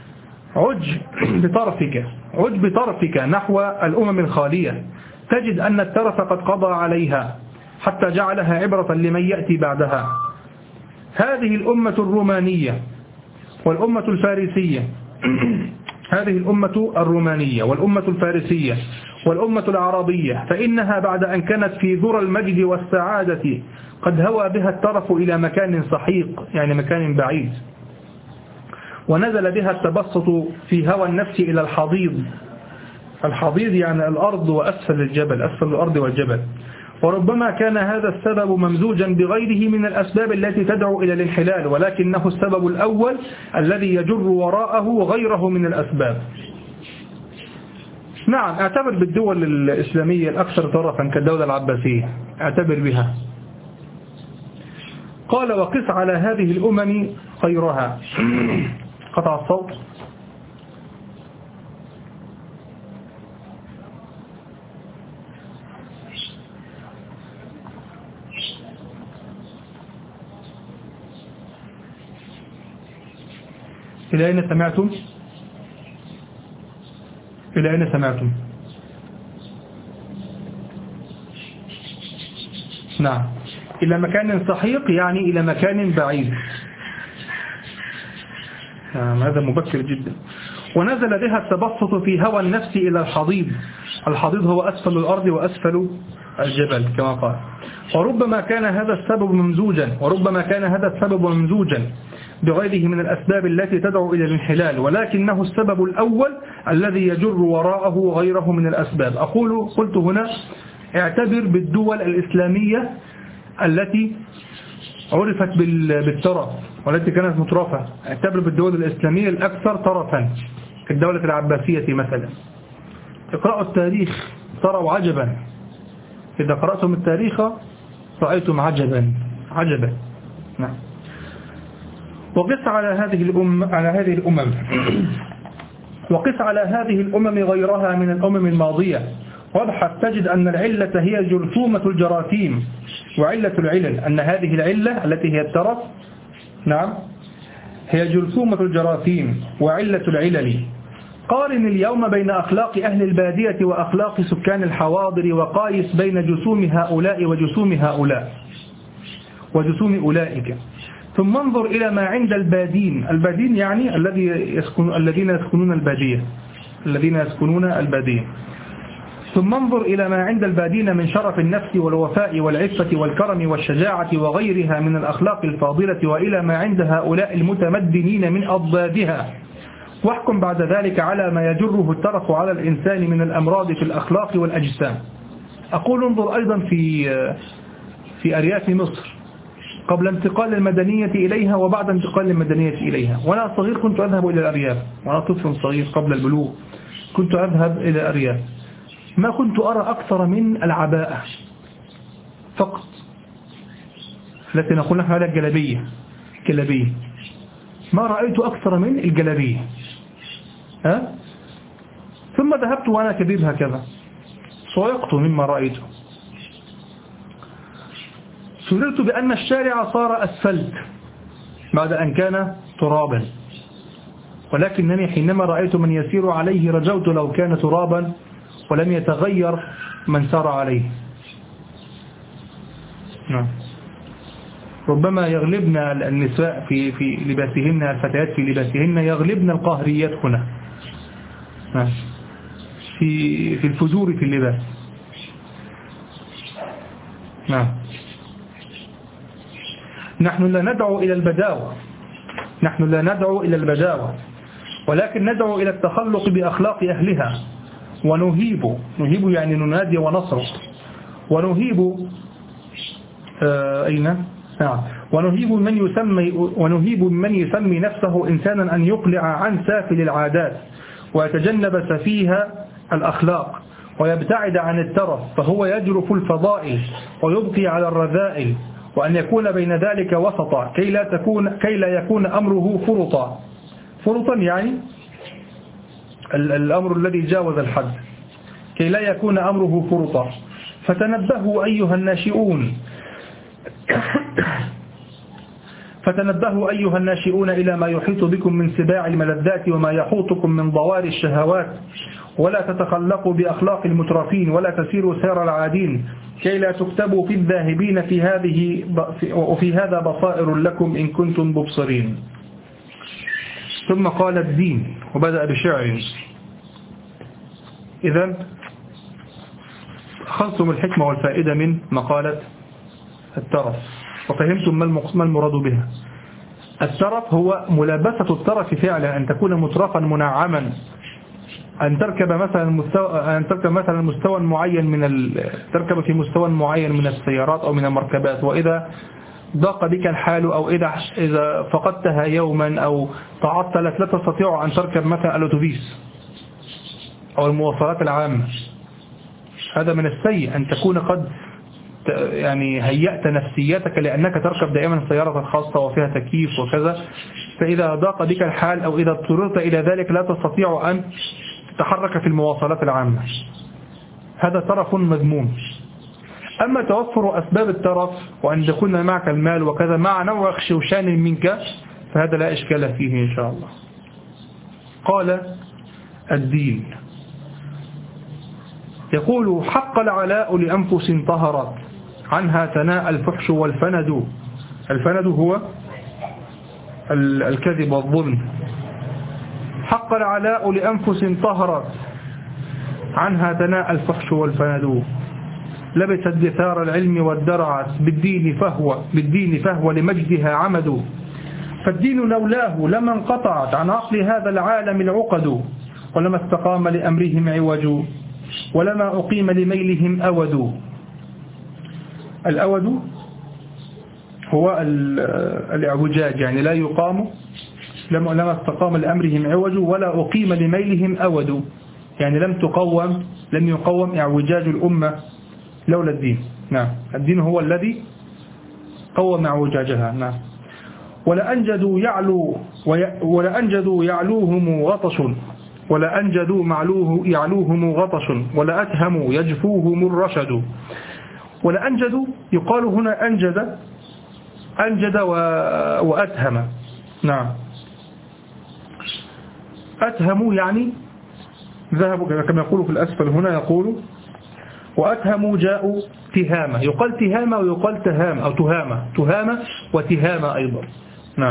عج بطرفك نحو الأمم الخالية، تجد أن الترف قد قضى عليها حتى جعلها عبرة لمن يأتي بعدها. هذه الأمة الرومانية والأمة الفارسية هذه الأمة الرومانية والأمة الفارسية والأمة العربية، فإنها بعد أن كانت في ذرى المجد والسعادة قد هوى بها الترف إلى مكان سحيق، يعني مكان بعيد، ونزل بها التبسط في هوى النفس إلى الحضيض. الحضيض يعني الأرض وأسفل الجبل، أسفل الأرض والجبل. وربما كان هذا السبب ممزوجا بغيره من الأسباب التي تدعو إلى الانحلال، ولكنه السبب الأول الذي يجر وراءه غيره من الأسباب. نعم. اعتبر بالدول الإسلامية الأكثر طرفا كالدولة العباسية، اعتبر بها. قال وقس على هذه الأمم غيرها. قطع الصوت. إلى أين سمعتم؟ إلى أين سمعتم؟ نعم. إلى مكان سحيق يعني إلى مكان بعيد. نعم. هذا مبكر جدا. ونزل بها التبسط في هوى النفس إلى الحضيض. الحضيض هو أسفل الأرض وأسفل الجبل كما قال. وربما كان هذا السبب ممزوجا بغيره من الأسباب التي تدعو إلى الانحلال، ولكنه السبب الأول الذي يجر وراءه غيره من الأسباب. قلت هنا اعتبر بالدول الإسلامية التي عرفت بالترف والتي كانت مترفة. اعتبر بالدول الإسلامية الأكثر طرفا كالدولة العباسية مثلا. اقرأوا التاريخ تروا عجبا. إذا قرأتم التاريخ رأيتم عجبا. نعم. وقس على هذه الأمم غيرها من الأمم الماضية، وابحث تجد أن العلة هي جرثومة الجراثيم وعلة العلل، أن هذه العلة التي هي الترف، نعم، هي جرثومة الجراثيم وعلة العلل. قارن اليوم بين أخلاق أهل البادية وأخلاق سكان الحواضر، وقايس بين جسوم هؤلاء وجسوم أولئك، ثم انظر إلى ما عند البادين يعني الذين يسكنون البادية. ثم انظر إلى ما عند البادين من شرف النفس والوفاء والعفة والكرم والشجاعة وغيرها من الأخلاق الفاضلة، وإلى ما عند هؤلاء المتمدنين من أضدادها، واحكم بعد ذلك على ما يجره الترف على الإنسان من الأمراض في الأخلاق والأجسام. أقول انظر أيضا في أرياف مصر قبل انتقال المدنية إليها وبعد انتقال المدنية إليها. وأنا صغير كنت أذهب إلى الأرياف، وأنا طفل صغير قبل البلوغ كنت أذهب إلى الأرياف، ما كنت أرى أكثر من العباءة فقط التي نقول نحن عليها الجلبية، ما رأيت أكثر من الجلبية. ثم ذهبت وأنا كبير هكذا صعقت مما رأيته، سررت بأن الشارع صار أسفلت بعد أن كان ترابا، ولكنني حينما رأيت من يسير عليه رجوت لو كان ترابا ولم يتغير من سار عليه. نعم. ربما يغلبن النساء في لباسهن، الفتيات في لباسهن يغلبن القاهريات هنا. نعم. في الفجور في اللباس. نعم. نحن لا ندعو إلى البداوة، نحن لا ندعو إلى البداوة، ولكن ندعو إلى التخلق بأخلاق أهلها، ونهيب يعني ننادي ونصرخ، ونهيب ونهيب من يسمي نفسه إنسانا أن يقلع عن سافل العادات ويتجنب سفيها الأخلاق ويبتعد عن الترف، فهو يجرف الفضائل ويبقي على الرذائل، وأن يكون بين ذلك وسطا كي لا يكون أمره فرطا يعني الأمر الذي جاوز الحد، كي لا يكون أمره فرطا. فتنبهوا أيها الناشئون إلى ما يحيط بكم من سباع الملذات وما يحوطكم من ضوار الشهوات، ولا تتخلقوا بأخلاق المترفين ولا تسيروا سير العادين، كي لا تكتبوا في الذاهبين وفي هذا بصائر لكم إن كنتم مبصرين. ثم قال الدين وبدأ بشعر. إذن أخذتم الحكمة والفائدة من مقالة الترف، وفهمتم ما المراد بها. الترف هو ملابسة الترف فعلا، أن تكون مترفا منعما، أن تركب مثلا مستوى معين تركب في مستوى معين من السيارات أو من المركبات، وإذا ضاق بك الحال أو إذا فقدتها يوما أو تعطلت لا تستطيع أن تركب مثلا الأتوبيس أو المواصلات العامة. هذا من السيء أن تكون قد يعني هيأت نفسيتك لأنك تركب دائما السيارة الخاصة وفيها تكييف وكذا، فإذا ضاق بك الحال أو إذا اضطررت إلى ذلك لا تستطيع أن تتحرك في المواصلات العامة. هذا ترف مذموم. أما توفر أسباب الترف وأن يكون معك المال وكذا مع نوع خشوشان منك فهذا لا إشكال فيه إن شاء الله. قال الدين يقول: حق العلاء لأنفس طهرت عنها ثناء الفحش والفند. الفند هو الكذب والظلم. حق العلاء لأنفس طهرت عنها ثناء الفحش والفند، لبست دثار العلم وادرعت بالدين فهو لمجدها عمد، فالدين لولاه لما انقطعت عن عقل هذا العالم العقد، ولما استقام لأمرهم عوج ولما أقيم لميلهم أود. الأود هو الاعوجاج، يعني لا يقام، لما استقام لأمرهم عوج ولا أقيم لميلهم أود، يعني لم يقوم اعوجاج الأمة لولا الدين. نعم، الدين هو الذي قوم اعوجاجها. نعم. ولأنجدوا يعلوهم غطش، ولأنجدوا يعلوهم غطش، ولأتهموا يجفوهم الرشد. ولأنجدوا يقال هنا أنجد وأتهم. نعم. أتهموا يعني ذهبوا كما يقول في الأسفل هنا، يقول وأتهموا جاءوا تهامة، يقال تهامة ويقال تهام أو تهامة وتهامة أيضا. نعم.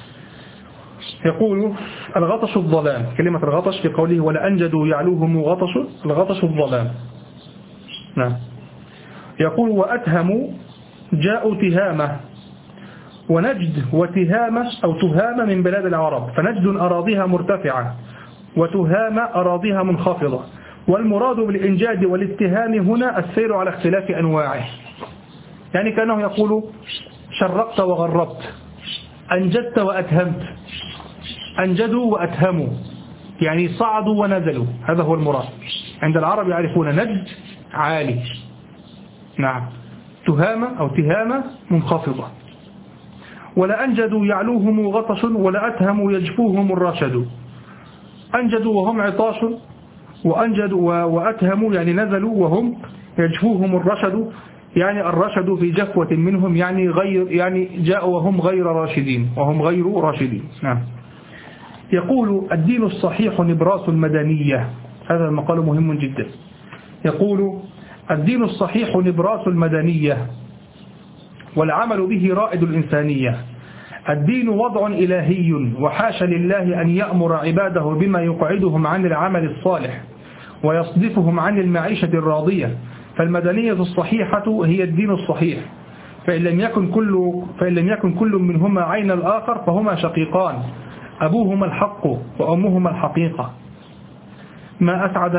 يقول الغطش الظلام، كلمة الغطش في قوله ولأنجدوا يعلوهم غطش، الغطش الظلام. نعم. يقول وأتهموا جاءوا تهامة، ونجد وتهامة أو تهامة من بلاد العرب، فنجد أراضيها مرتفعة وتهامة أراضيها منخفضة، والمراد بالإنجاد والاتهام هنا السير على اختلاف أنواعه، يعني كأنه يقول شرقت وغربت، أنجدت وأتهمت، أنجدوا وأتهموا، يعني صعدوا ونزلوا، هذا هو المراد. عند العرب يعرفون نجد عالي، نعم، تهامة أو تهامة منخفضة. ولأنجدوا يعلوهم غطش، ولأتهموا يجفوهم الرشد. أنجدوا وهم عطاش، وأنجدوا وأتهموا يعني نزلوا وهم يجفوهم الرشد، يعني الرشد في جفوة منهم، يعني جاءوا وهم غير راشدين. نعم. يقول الدين الصحيح نبراس المدنية، هذا المقال مهم جدا. يقول الدين الصحيح نبراس المدنية، والعمل به رائد الإنسانية. الدين وضع إلهي، وحاش لله أن يأمر عباده بما يقعدهم عن العمل الصالح ويصدفهم عن المعيشة الراضية. فالمدنية الصحيحة هي الدين الصحيح، فإن لم يكن كل منهما عين الآخر فهما شقيقان، أبوهما الحق وأمهما الحقيقة. ما أسعد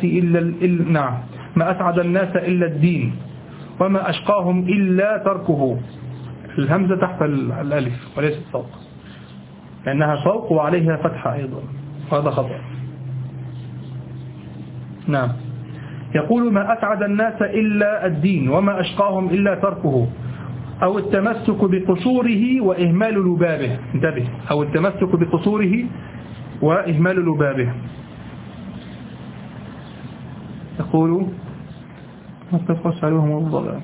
الناس إلا الدين، وما أشقاهم إلا تركه. الهمزة تحت الألف وليس فوق، لأنها فوق وعليها فتحة أيضا، وهذا خطأ. نعم. يقول ما أسعد الناس إلا الدين، وما أشقاهم إلا تركه، أو التمسك بقصوره وإهمال لبابه. انتبه، أو التمسك بقصوره وإهمال لبابه. يقول ما تفقس عليهم الظلام.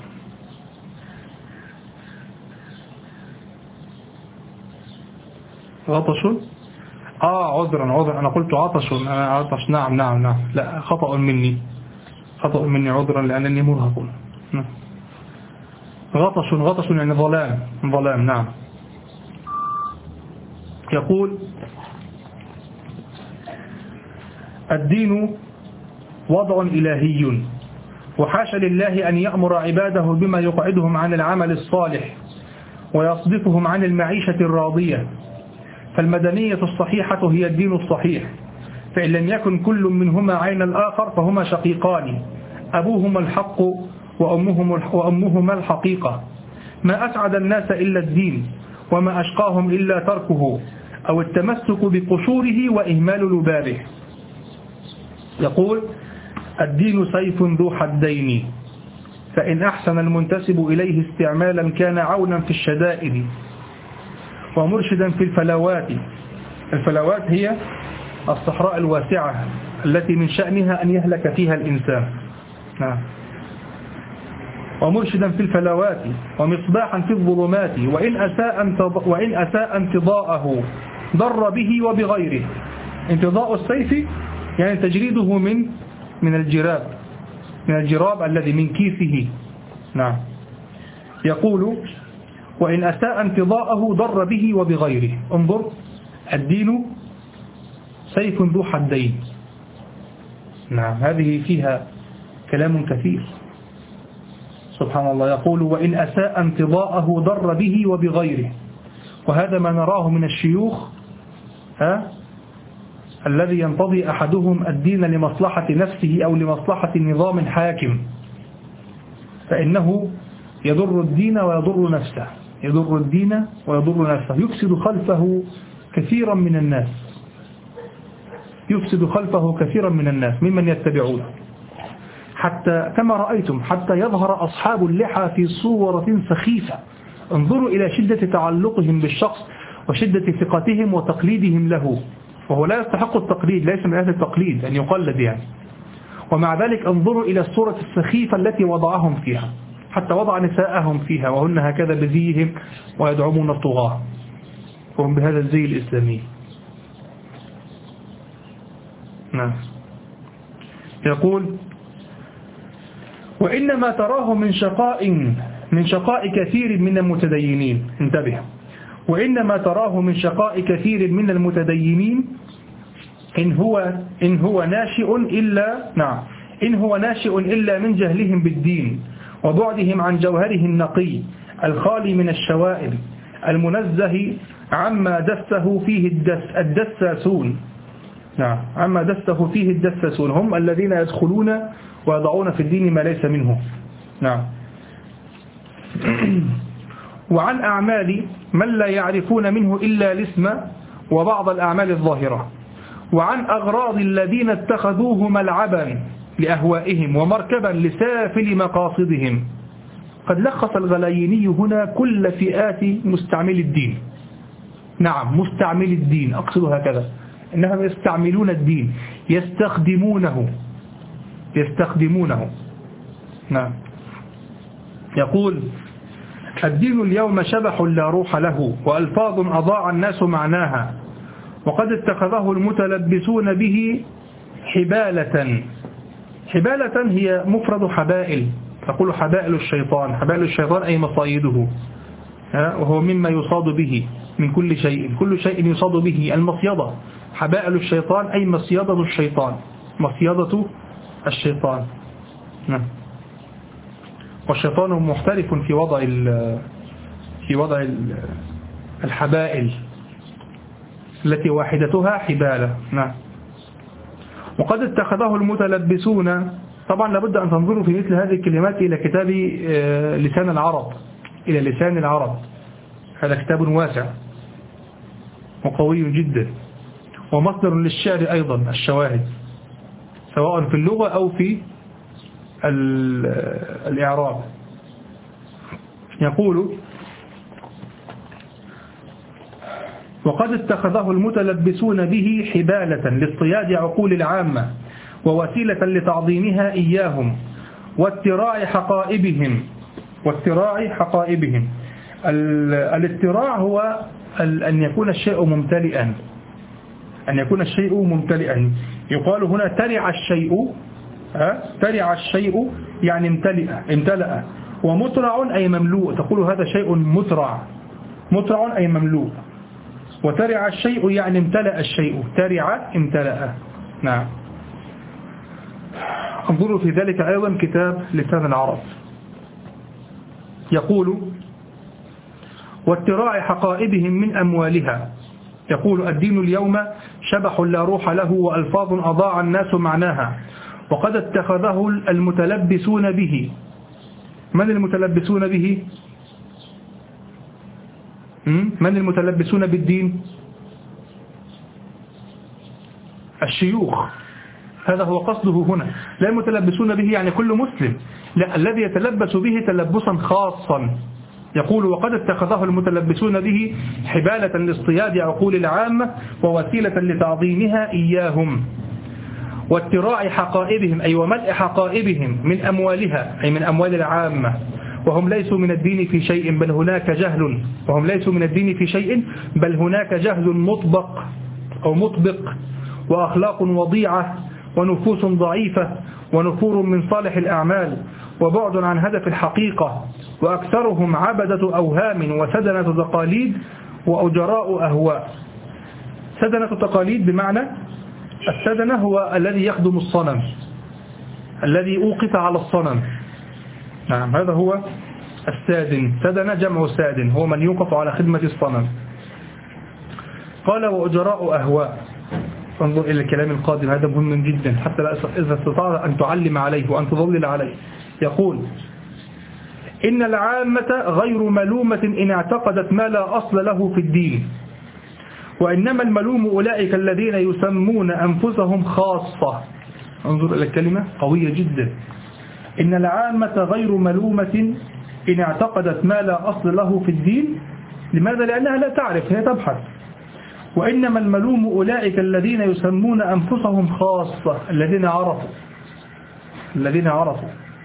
عطش؟ عذرا أنا قلت عطش. نعم لا، خطأ مني عذرا لأنني مرهق. غطش يعني ظلام. نعم. يقول الدين وضع إلهي، وحاش لله أن يأمر عباده بما يقعدهم عن العمل الصالح ويصدفهم عن المعيشة الراضية. فالمدنية الصحيحة هي الدين الصحيح، فإن لم يكن كل منهما عين الآخر فهما شقيقان، أبوهما الحق وأمهما الحقيقة. ما أسعد الناس إلا الدين، وما أشقاهم إلا تركه، أو التمسك بقشوره وإهمال لبابه. يقول الدين سيف ذو حدين، فإن أحسن المنتسب إليه استعمالا كان عونا في الشدائد ومرشدا في الفلوات. الفلوات هي الصحراء الواسعة التي من شأنها أن يهلك فيها الإنسان. نعم. ومرشدا في الفلوات ومصباحا في الظلمات، وإن أساء انتضاءه ضر به وبغيره. انتضاء السيف يعني تجريده من الجراب الذي من كيسه. نعم. يقول وإن أساء انتضاءه ضر به وبغيره. انظر، الدين سيف ذو حدين. نعم، هذه فيها كلام كثير. سبحان الله. يقول وإن أساء انتضاءه ضر به وبغيره، وهذا ما نراه من الشيوخ الذي ينتضي أحدهم الدين لمصلحة نفسه أو لمصلحة نظام حاكم، فإنه يضر الدين ويضر نفسه، يفسد خلفه كثيرا من الناس ممن يتبعونه، حتى كما رأيتم حتى يظهر أصحاب اللحى في صورة سخيفة. انظروا إلى شدة تعلقهم بالشخص وشدة ثقتهم وتقليدهم له، وهو لا يستحق التقليد، ليس من أهل التقليد أن يقلد يعني. ومع ذلك انظروا إلى الصورة السخيفة التي وضعهم فيها، حتى وضع نساءهم فيها وهن هكذا بزيهم ويدعمون الطغاة وهم بهذا الزي الإسلامي. نعم. يقول وإنما تراه من شقاء كثير من المتدينين. انتبه، وإنما تراه من شقاء كثير من المتدينين إن هو ناشئ إلا من جهلهم بالدين وبعدهم عن جوهره النقي الخالي من الشوائب المنزه عما دسه فيه الدساسون. نعم، عما دسه فيه الدساسون، هم الذين يدخلون ويضعون في الدين ما ليس منه. نعم. وعن أعمال من لا يعرفون منه إلا الاسم وبعض الأعمال الظاهرة، وعن أغراض الذين اتخذوه ملعبا لأهوائهم ومركبا لسافل مقاصدهم. قد لخص الغلايني هنا كل فئات مستعمل الدين. نعم، مستعمل الدين، أقصد هكذا، إنهم يستعملون الدين، يستخدمونه. نعم. يقول الدين اليوم شبح لا روح له، وألفاظ أضاع الناس معناها، وقد اتخذه المتلبسون به حبالة. حبالة هي مفرد حبائل، تقول حبائل الشيطان أي مصايده. وهو مما يصاد به من كل شيء، كل شيء يصاد به. المصيدة حبائل الشيطان أي مصيدة الشيطان، مصيدة الشيطان. والشيطان محترف في وضع الحبائل التي واحدتها حبالة. وقد اتخذه المتلبسون. طبعا لابد أن تنظروا في مثل هذه الكلمات إلى كتاب لسان العرب، إلى لسان العرب. هذا كتاب واسع وقوي جدا، ومصدر للشعر أيضا، الشواهد سواء في اللغة أو في الإعراب. يقول: وقد اتخذه المتلبسون به حبالة لاصطياد عقول العامة ووسيلة لتعظيمها إياهم واتراع حقائبهم. الاتراع هو أن يكون الشيء ممتلئا، يقال هنا ترع الشيء يعني امتلأ. ومترع أي مملوء، تقول هذا شيء مترع أي مملوء. وترع الشيء يعني امتلأ الشيء، ترع امتلأ. نعم. انظروا في ذلك أيضا كتاب لسان العرب. يقول: واتراع حقائبهم من أموالها. يقول: الدين اليوم شبح لا روح له وألفاظ أضاع الناس معناها، وقد اتخذه المتلبسون به. من المتلبسون به؟ من المتلبسون بالدين؟ الشيوخ. هذا هو قصده هنا، لا المتلبسون به يعني كل مسلم، لا، الذي يتلبس به تلبسا خاصا. يقول: وقد اتخذه المتلبسون به حبالة لاصطياد عقول العامة ووسيلة لتعظيمها إياهم واتراع حقائبهم، أي وملء حقائبهم من أموالها، أي من أموال العامة. وهم ليسوا من الدين في شيء بل هناك جهل، مطبق وأخلاق وضيعة ونفوس ضعيفة ونفور من صالح الأعمال وبعد عن هدف الحقيقة، وأكثرهم عبدة أوهام وسدنة تقاليد وأجراء أهواء. سدنة تقاليد بمعنى السدنة هو الذي يخدم الصنم، الذي أوقف على الصنم. نعم، هذا هو السادن. سدنة جمع سادن، هو من يوقف على خدمة الصنم. قال: وأجراء أهواء. انظر إلى الكلام القادم، هذا مهم جدا حتى إذا استطاع أن تعلم عليه وأن تضلل عليه. يقول: إن العامة غير ملومة إن اعتقدت ما لا أصل له في الدين، وإنما الملوم أولئك الذين يسمون أنفسهم خاصة. انظر إلى الكلمة قوية جدا. إن العامة غير ملومة إن اعتقدت ما لا أصل له في الدين. لماذا؟ لأنها لا تعرف، هي تبحث. وإنما الملوم أولئك الذين يسمون أنفسهم خاصة، الذين عرفوا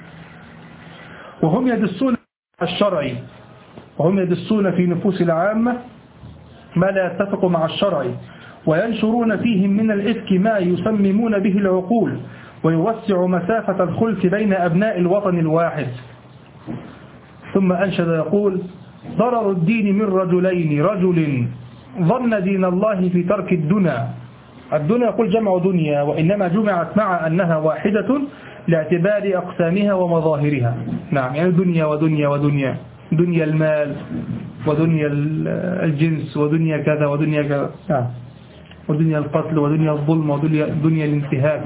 وهم يدسون الشرعي، وهم يدسون في نفوس العامة ما لا يتفق مع الشرع، وينشرون فيهم من الإفك ما يسممون به العقول، ويوسع مسافة الخلف بين أبناء الوطن الواحد. ثم أنشد يقول: ضرر الدين من رجلين، رجل ظن دين الله في ترك الدنيا. الدنيا يقول جمع دنيا، وإنما جمعت مع أنها واحدة لاعتبار أقسامها ومظاهرها. نعم، يعني دنيا ودنيا ودنيا، دنيا المال ودنيا الجنس ودنيا كذا ودنيا كذا، نعم، ودنيا القتل ودنيا الظلم ودنيا الانتهاك.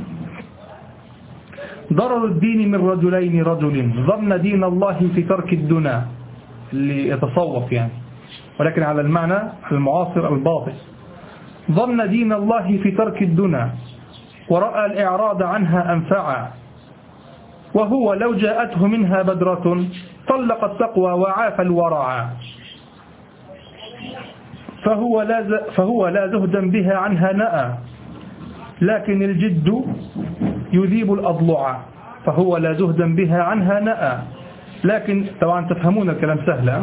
ضرر الدين من رجلين، رجل ظن دين الله في ترك الدنيا، اللي يتصوف يعني، ولكن على المعنى المعاصر الباطل. ظن دين الله في ترك الدنيا ورأى الإعراض عنها أنفعا، وهو لو جاءته منها بدرة طلق التقوى وعاف الورع، فهو لا زهدا بها عنها نأى، لكن الجد يذيب الأضلع. فهو لا زهدا بها عنها نأى، لكن طبعا تفهمون الكلام سهل.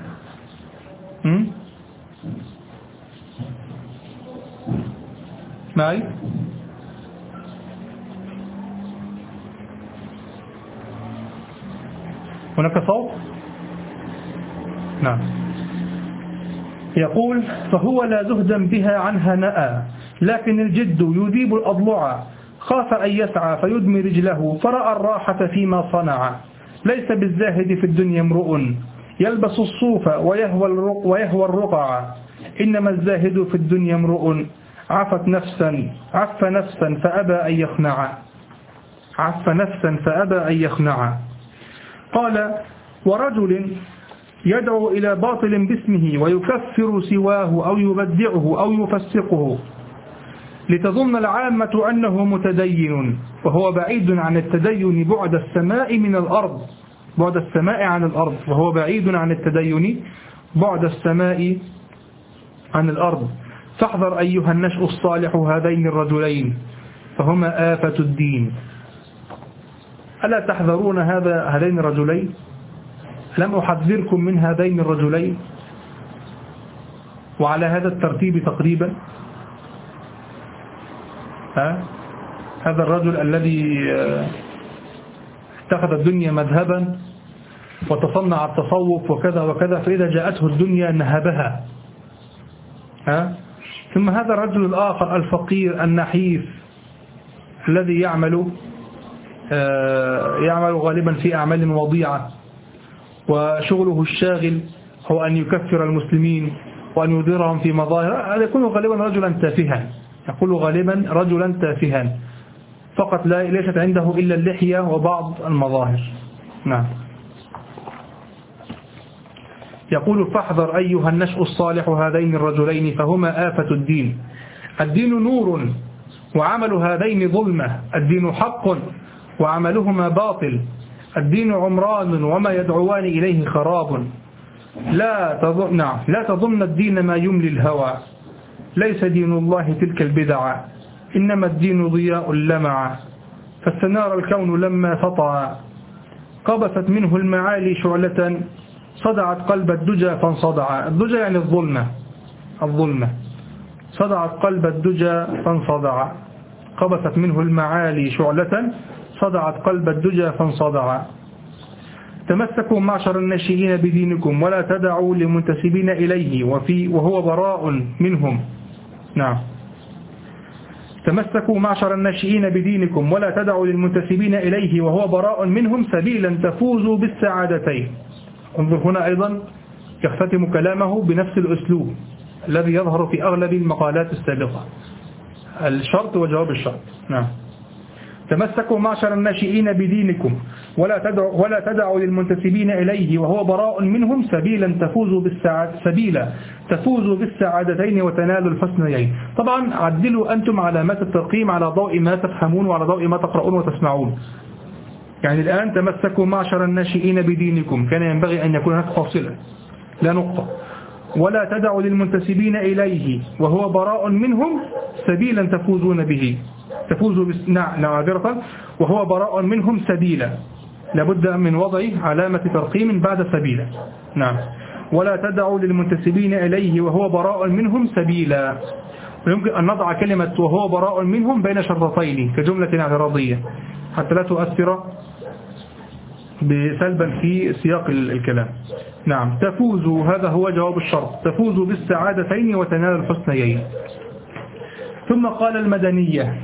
معي؟ هناك صوت؟ نعم. يقول فهو لا زهدا بها عنها نأى، لكن الجد يذيب الأضلع، خاف أن يسعى فيدمي رجله، فرأى الراحة فيما صنع. ليس بالزاهد في الدنيا امرؤ يلبس الصوف ويهوى الرقع، إنما الزاهد في الدنيا امرؤ عف نفسا فأبى أن يخنع. عف نفسا فأبى أن يخنع. قال ورجل يدعو إلى باطل باسمه ويكفر سواه أو يبدعه أو يفسقه، لتظن العامة أنه متدين، وهو بعيد عن التدين بعد السماء من الأرض، بعد السماء عن الأرض، وهو بعيد عن التدين بعد السماء عن الأرض. فاحذر أيها النشء الصالح هذين الرجلين فهما آفة الدين. ألا تحذرون هذين الرجلين؟ لم أحذركم من هذين الرجلين؟ وعلى هذا الترتيب تقريبا. هذا الرجل الذي اتخذ الدنيا مذهبا وتصنع التصوف وكذا وكذا، فإذا جاءته الدنيا نهبها. ثم هذا الرجل الآخر الفقير النحيف الذي يعمل غالبا في أعمال وضيعة، وشغله الشاغل هو أن يكفر المسلمين وأن يديرهم في مظاهر. هذا يكون غالبا رجلا تافها، يقول غالبا رجلا تافها فقط، ليست عنده إلا اللحية وبعض المظاهر. نعم. يقول فاحذر أيها النشء الصالح هذين الرجلين فهما آفة الدين. الدين نور وعمل هذين ظلمة، الدين حق وعملهما باطل، الدين عمران وما يدعوان إليه خراب. لا تظن الدين ما يملي الهوى، ليس دين الله تلك البدع، إنما الدين ضياء لمع، فاستنار الكون لما سطع، قبست منه المعالي شعلة، صدعت قلب الدجى فانصدع. الدجى يعني الظلمة. صدعت قلب الدجى فانصدع، قبست منه المعالي شعلة، صدعت قلب الدجى فانصدع. تمسكوا معشر الناشئين بدينكم ولا تدعوا لمنتسبين إليه وهو براء منهم. نعم. تمسكوا معشر الناشئين بدينكم ولا تدعوا للمنتسبين إليه وهو براء منهم سبيلا تفوزوا بالسعادتين. انظر هنا أيضا يختتم كلامه بنفس الأسلوب الذي يظهر في أغلب المقالات السابقة، الشرط وجواب الشرط. نعم. تمسكوا معشر الناشئين بدينكم ولا تدعوا للمنتسبين إليه وهو براء منهم سبيلا تفوزوا بالسعادتين وتنالوا الحسنيين. طبعا عدلوا أنتم علامات الترقيم على ضوء ما تفهمون وعلى ضوء ما تقرؤون وتسمعون. يعني الآن تمسكوا معشر الناشئين بدينكم، كان ينبغي أن يكون هناك فاصلة لا نقطة. ولا تدعوا للمنتسبين إليه وهو براء منهم سبيلا تفوزون به، وهو براء منهم سبيلا، لابد من وضع علامة ترقيم بعد سبيلا. نعم. ولا تدعوا للمنتسبين إليه وهو براء منهم سبيلا، ويمكن أن نضع كلمة وهو براء منهم بين شرطتين كجملة اعتراضية حتى لا تؤثر بسلبا في سياق الكلام. نعم. تفوزوا، هذا هو جواب الشرط، تفوزوا بالسعادتين وتنال الحسنيين. ثم قال المدنية،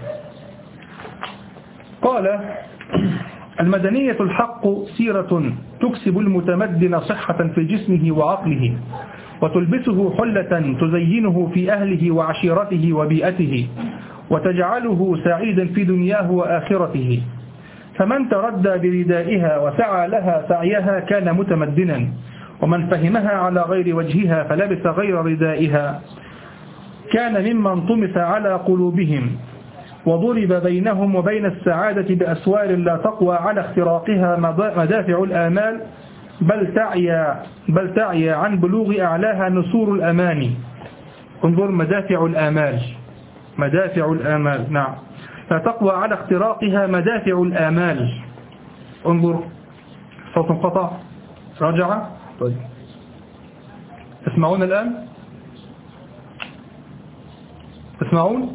قال المدنية الحق سيرة تكسب المتمدن صحة في جسمه وعقله، وتلبسه حلة تزينه في أهله وعشيرته وبيئته، وتجعله سعيدا في دنياه وآخرته. فمن تردى بردائها وسعى لها سعيها كان متمدنا، ومن فهمها على غير وجهها فلبس غير ردائها كان ممن طمس على قلوبهم، وضرب بينهم وبين السعادة بأسوار لا تقوى على اختراقها مدافع الآمال، بل تعيا عن بلوغ أعلاها نسور الأماني. انظر مدافع الآمال. نعم. لا تقوى على اختراقها مدافع الآمال. انظر صوت انقطع، رجع. طيب تسمعون الآن؟ تسمعون؟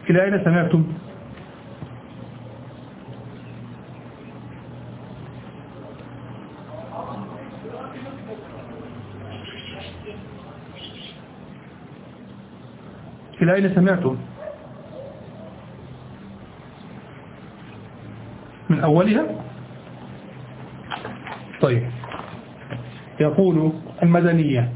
إلى أين سمعتم؟ إلى أين سمعتم؟ من أولها؟ طيب، يقول المدنية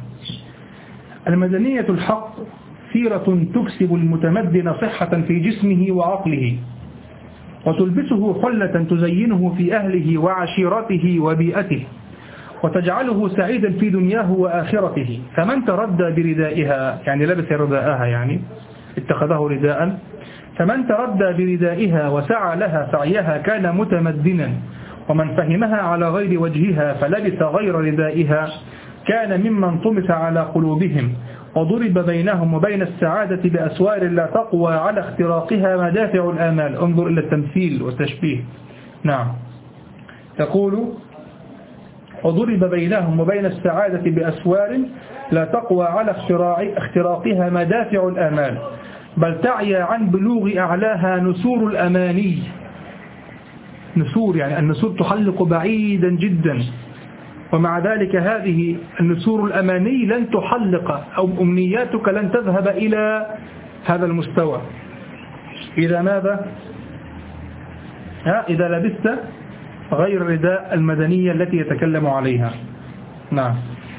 الحق سيرة تكسب المتمدن صحة في جسمه وعقله، وتلبسه حلة تزينه في أهله وعشيرته وبيئته، وتجعله سعيدا في دنياه وآخرته. فمن تردى بردائها، يعني لبس رداءها، يعني اتخذه رداء، فمن تردى بردائها وسعى لها سعيها كان متمدنا، ومن فهمها على غير وجهها فلبس غير ردائها كان ممن طمس على قلوبهم، وضرب بينهم وبين السعادة بأسوار لا تقوى على اختراقها مدافع الآمال. انظر إلى التمثيل والتشبيه. نعم، تقول وضرب بينهم وبين السعادة بأسوار لا تقوى على اختراقها مدافع الآمال، بل تعيا عن بلوغ أعلاها نسور الأماني. نسور يعني النسور تحلق بعيدا جدا، ومع ذلك هذه النسور الأماني لن تحلق، أو أمنياتك لن تذهب إلى هذا المستوى. إذا ماذا؟ إذا لبست غير رداء المدنية التي يتكلم عليها. نعم،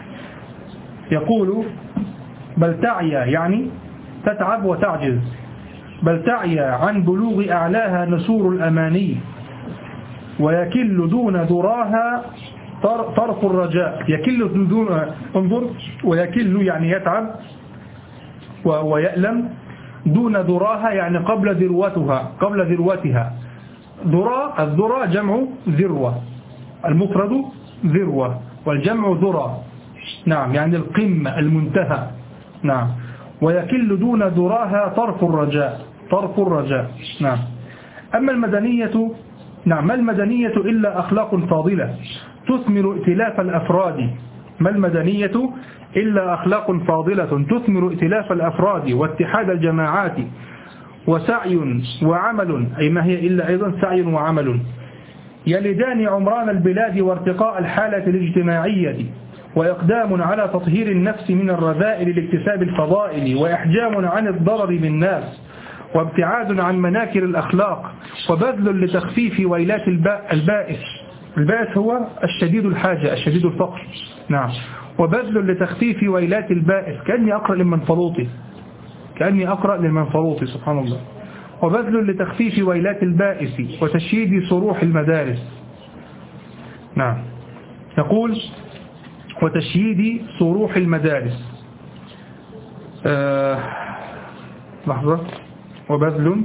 يقول بل تعيا يعني تتعب وتعجز، بل تعيا عن بلوغ أعلاها نسور الأماني، ويكل دون ذراها طرف الرجاء. يكل دون، انظر، ويكل يعني يتعب ويألم، دون ذراها يعني قبل ذروتها. الذرة جمع ذروة، المفرد ذروة والجمع ذرة. نعم، يعني القمة، المنتهى. نعم، ويكل دون ذراها طرف الرجاء. نعم. أما المدنية، نعم، ما المدنية إلا أخلاق فاضلة تثمر ائتلاف الأفراد. ما المدنية إلا أخلاق فاضلة تثمر ائتلاف الأفراد واتحاد الجماعات، وسعي وعمل، أي ما هي إلا أيضا سعي وعمل، يلدان عمران البلاد وارتقاء الحالة الاجتماعية، وإقدام على تطهير النفس من الرذائل لاكتساب الفضائل، وإحجام عن الضرر بالناس، وابتعاد عن مناكر الأخلاق، وبذل لتخفيف ويلات البائس. البائس هو الشديد الحاجة، الشديد الفقر. نعم، وبذل لتخفيف ويلات البائس. كأني أقرأ للمنفلوطي، سبحان الله. وبذل لتخفيف ويلات البائس وتشييد صروح المدارس. نعم، يقول وتشييد صروح المدارس. لحظة. وبذل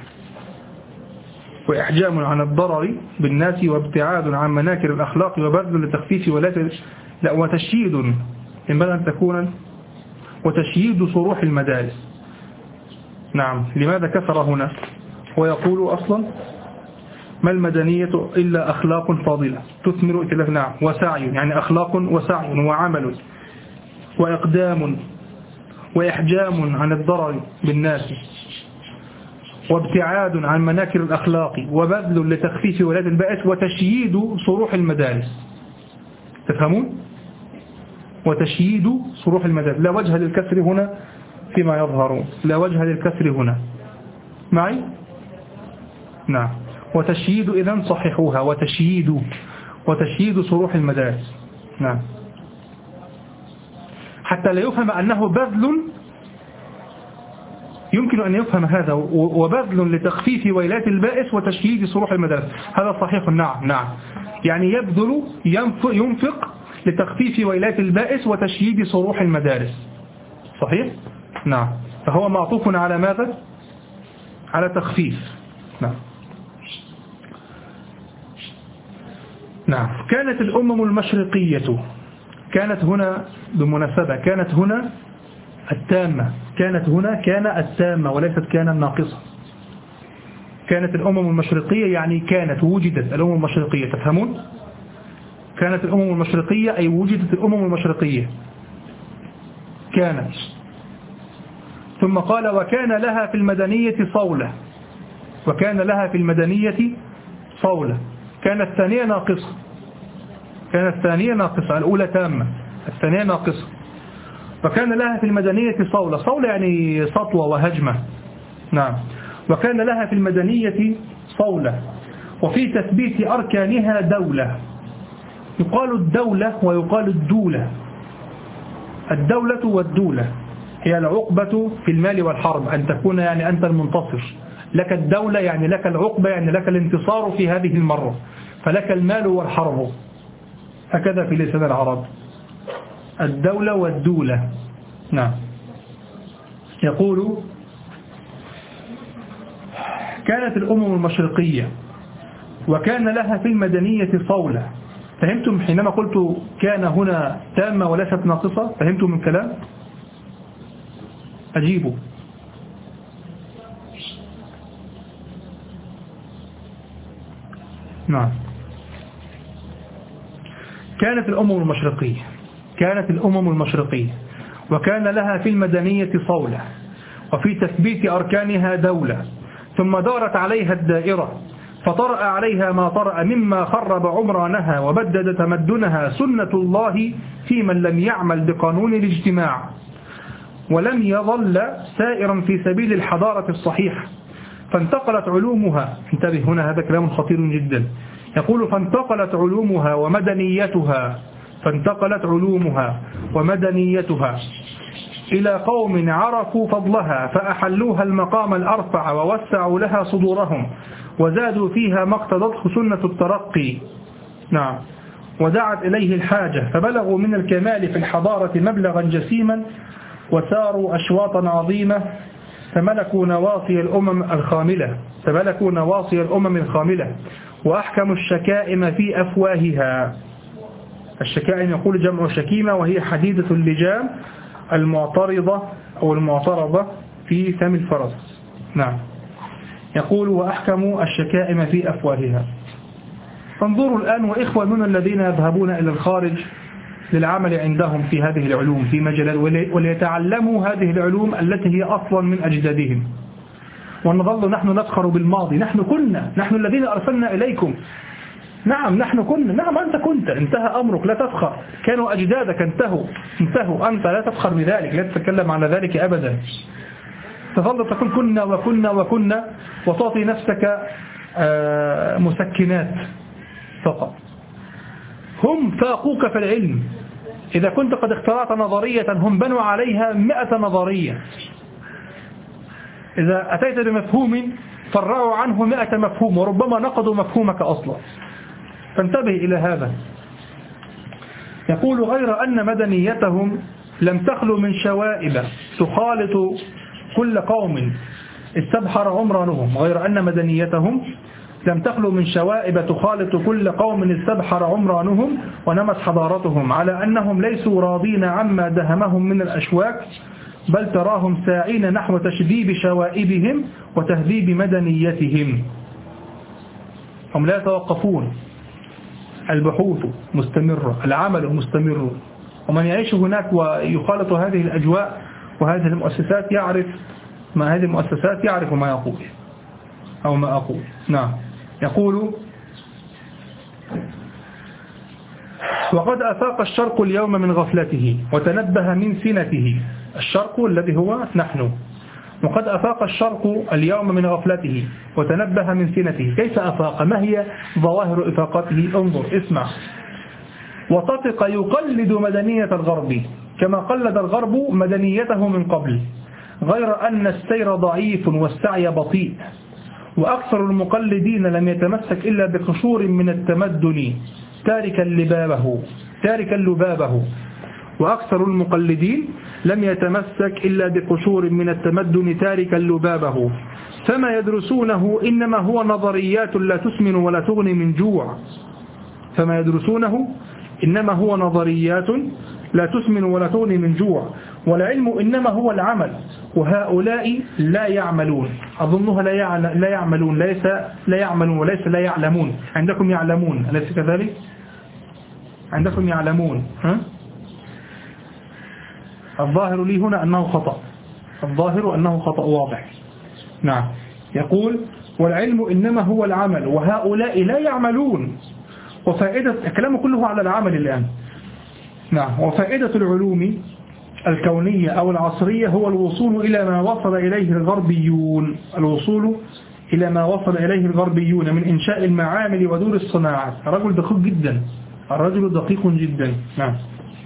وإحجام عن الضرر بالناس، وابتعاد عن مناكر الأخلاق، وبذل لتخفيف ويلات، لا، وتشييد، ينبغي أن تكون وتشييد صروح المدارس. نعم، لماذا كثر هنا؟ ويقول أصلا ما المدنية إلا أخلاق فاضلة تثمر ائتلاف. نعم، وسعي يعني أخلاق وسعي وعمل، وإقدام وإحجام عن الضرر بالناس، وابتعاد عن مناكر الأخلاق، وبذل لتخفيف ولاة البائس، وتشييد صروح المدارس. تفهمون؟ وتشييد صروح المدارس. لا وجه للكسر هنا فيما يظهر، لا وجه للكسر هنا معي. نعم، وتشييد، إذن صححوها، وتشييد صروح المدارس. نعم، حتى لا يفهم أنه بذل، يمكن أن يفهم هذا، وبذل لتخفيف ويلات البائس وتشييد صروح المدارس، هذا صحيح. نعم، يعني يبذل، ينفق لتخفيف ويلات البائس وتشييد صروح المدارس. صحيح؟ نعم، فهو معطوف على ماذا؟ على تخفيف. نعم. كانت الأمم المشرقية، كانت هنا بالمناسبة، كانت هنا التامة، كانت هنا كان التامة وليست كان الناقصة. كانت الأمم المشرقية يعني كانت، وجدت الأمم المشرقية. تفهمون؟ كانت الأمم المشرقية أي وجدت الأمم المشرقية. كانت. ثم قال وكان لها في المدنية صولة. وكان لها في المدنية صولة. كانت الثانية ناقصة. كانت الثانية ناقصة، الأولى تامة، الثانية ناقصة. وكان لها في المدنية صولة. صولة يعني سطوة وهجمة. نعم. وكان لها في المدنية صولة، وفي تثبيت أركانها دولة. يقال الدولة ويقال الدولة. الدولة والدولة هي العقبة في المال والحرب، أن تكون يعني أنت المنتصر. لك الدولة يعني لك العقبة، يعني لك الانتصار في هذه المرة، فلك المال والحرب. هكذا في لسان العرب، الدولة والدولة. نعم. يقول كانت الأمم المشرقية وكان لها في المدنية صولة. فهمتم حينما قلت كان هنا تامة وليست ناقصة؟ فهمتم من كلام؟ أجيبوا. نعم. كانت الأمم المشرقية وكان لها في المدنية صولة، وفي تثبيت أركانها دولة، ثم دارت عليها الدائرة، فطرأ عليها ما طرأ مما خرب عمرانها وبدد تمدنها سنة الله في من لم يعمل بقانون الاجتماع، ولم يظل سائرا في سبيل الحضارة الصحيحة. فانتقلت علومها، انتبه هنا هذا كلام خطير جدا، يقول فانتقلت علومها ومدنيتها إلى قوم عرفوا فضلها فأحلوها المقام الأرفع ووسعوا لها صدورهم وزادوا فيها ما اقتضته سنة الترقي. نعم. ودعت إليه الحاجة فبلغوا من الكمال في الحضارة مبلغا جسيما وساروا أشواطا عظيمة فملكوا نواصي الأمم الخاملة وأحكموا الشكائم في أفواهها. الشكائم يقول جمع شكيمة، وهي حديدة اللجام المعترضة أو المعترضة في فم الفرس. نعم. يقول وأحكموا الشكائم في أفواهها. فانظروا الآن وإخواننا الذين يذهبون إلى الخارج للعمل عندهم في هذه العلوم في مجال وليتعلموا هذه العلوم التي هي أصلا من أجدادهم، ونظل نحن نفخر بالماضي. نحن الذين أرسلنا إليكم. نعم نحن كنا. نعم أنت كنت، انتهى أمرك، لا تفخر. كانوا أجدادك انتهوا، أنت لا تفخر بذلك، لا تتكلم عن ذلك أبدا. تظل تقول كنا وتعطي نفسك مسكنات فقط. هم فاقوك في العلم. إذا كنت قد اخترعت نظرية هم بنوا عليها 100 نظرية. إذا أتيت بمفهوم فرعوا عنه 100 مفهوم، وربما نقضوا مفهومك أصلا. فانتبه إلى هذا. يقول غير أن مدنيتهم لم تخلو من شوائب تخالط كل قوم استبحر عمرانهم. غير أن مدنيتهم لم تخلو من شوائب تخالط كل قوم استبحر عمرانهم ونمت حضارتهم، على أنهم ليسوا راضين عما دهمهم من الأشواك، بل تراهم ساعين نحو تشذيب شوائبهم وتهذيب مدنيتهم. هم لا يتوقفون، البحوث مستمرة، العمل مستمر. ومن يعيش هناك ويخالط هذه الأجواء وهذه المؤسسات يعرف ما هذه المؤسسات، يعرف ما يقول أو ما أقول. نعم. يقول وقد أفاق الشرق اليوم من غفلته وتنبه من سنته. الشرق الذي هو نحن. وقد أفاق الشرق اليوم من غفلته وتنبه من سنته. كيف أفاق؟ ما هي ظواهر إفاقته؟ انظر اسمع. وطفق يقلد مدنية الغرب كما قلد الغرب مدنيته من قبل، غير أن السير ضعيف والسعي بطيء، وأكثر المقلدين لم يتمسك إلا بقشور من التمدن تاركا لبابه. وأكثر المقلدين لم يتمسك إلا بقشور من التمدن تاركا لبابه، فما يدرسونه إنما هو نظريات لا تسمن ولا تغني من جوع. فما يدرسونه إنما هو نظريات لا تسمن ولا تغني من جوع، والعلم إنما هو العمل، وهؤلاء لا يعملون. أظنها لا يعملون، ليس لا يعملون وليس لا يعلمون. عندكم يعلمون أليس كذلك؟ عندكم يعلمون. الظاهر لي هنا أنه خطأ. الظاهر أنه خطأ واضح. نعم. يقول والعلم إنما هو العمل وهؤلاء لا يعملون، وفائدة كلامه كله على العمل الآن. نعم. وفائدة العلوم الكونية أو العصرية هو الوصول إلى ما وصل إليه الغربيون، الوصول إلى ما وصل إليه الغربيون من إنشاء المعامل ودور الصناعات. الرجل دقيق جدا، الرجل دقيق جدا. نعم.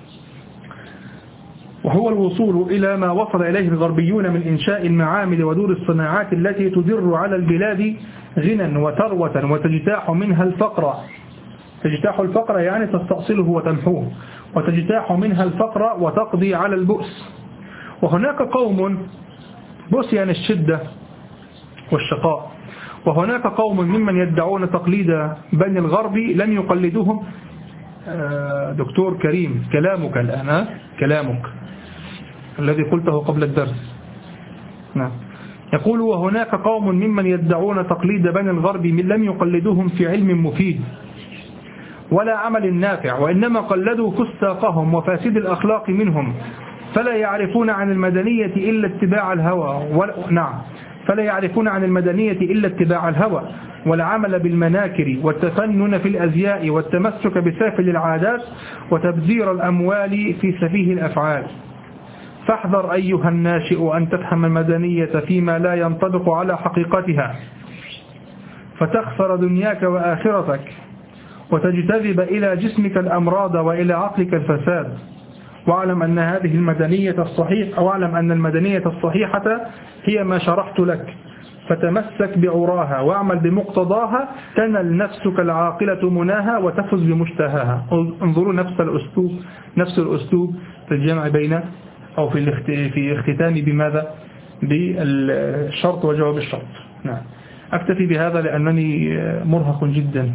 وهو الوصول إلى ما وصل إليه الغربيون من إنشاء المعامل ودور الصناعات التي تدر على البلاد غنى وثروة وتجتاح منها الفقر. تجتاح الفقر يعني تستأصله وتمحوه، وتجتاح منها الفقر وتقضي على البؤس. وهناك قوم، بؤس يعني الشدة والشقاء، وهناك قوم ممن يدعون تقليد بني الغرب لم يقلدوهم. دكتور كريم كلامك الآن، كلامك الذي قلته قبل الدرس. نعم. يقول وهناك قوم ممن يدعون تقليد بني الغرب من لم يقلدوهم في علم مفيد ولا عمل نافع، وإنما قلدوا فساقهم وفاسد الأخلاق منهم، فلا يعرفون عن المدنية إلا اتباع الهوى. نعم. فلا يعرفون عن المدنية إلا اتباع الهوى والعمل بالمناكر والتفنن في الأزياء والتمسك بسافل العادات وتبذير الأموال في سفيه الأفعال. فاحذر أيها الناشئ أن تفهم المدنية فيما لا ينطبق على حقيقتها، فتخسر دنياك وآخرتك، وتجتذب إلى جسمك الأمراض وإلى عقلك الفساد. واعلم أن هذه المدنية الصحيحة، واعلم أن المدنية الصحيحة هي ما شرحت لك، فتمسك بعراها واعمل بمقتضاها، تنل نفسك العاقلة مناها وتفز بمشتهاها. انظروا نفس الأسلوب في الجمع بين أو في اختتام بماذا؟ بالشرط وجواب الشرط. نعم. أكتفي بهذا لأنني مرهق جدا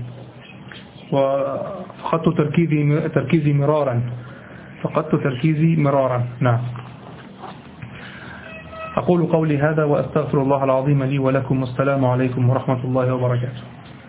وفقدت تركيزي مرارا. نعم. أقول قولي هذا وأستغفر الله العظيم لي ولكم، والسلام عليكم ورحمة الله وبركاته.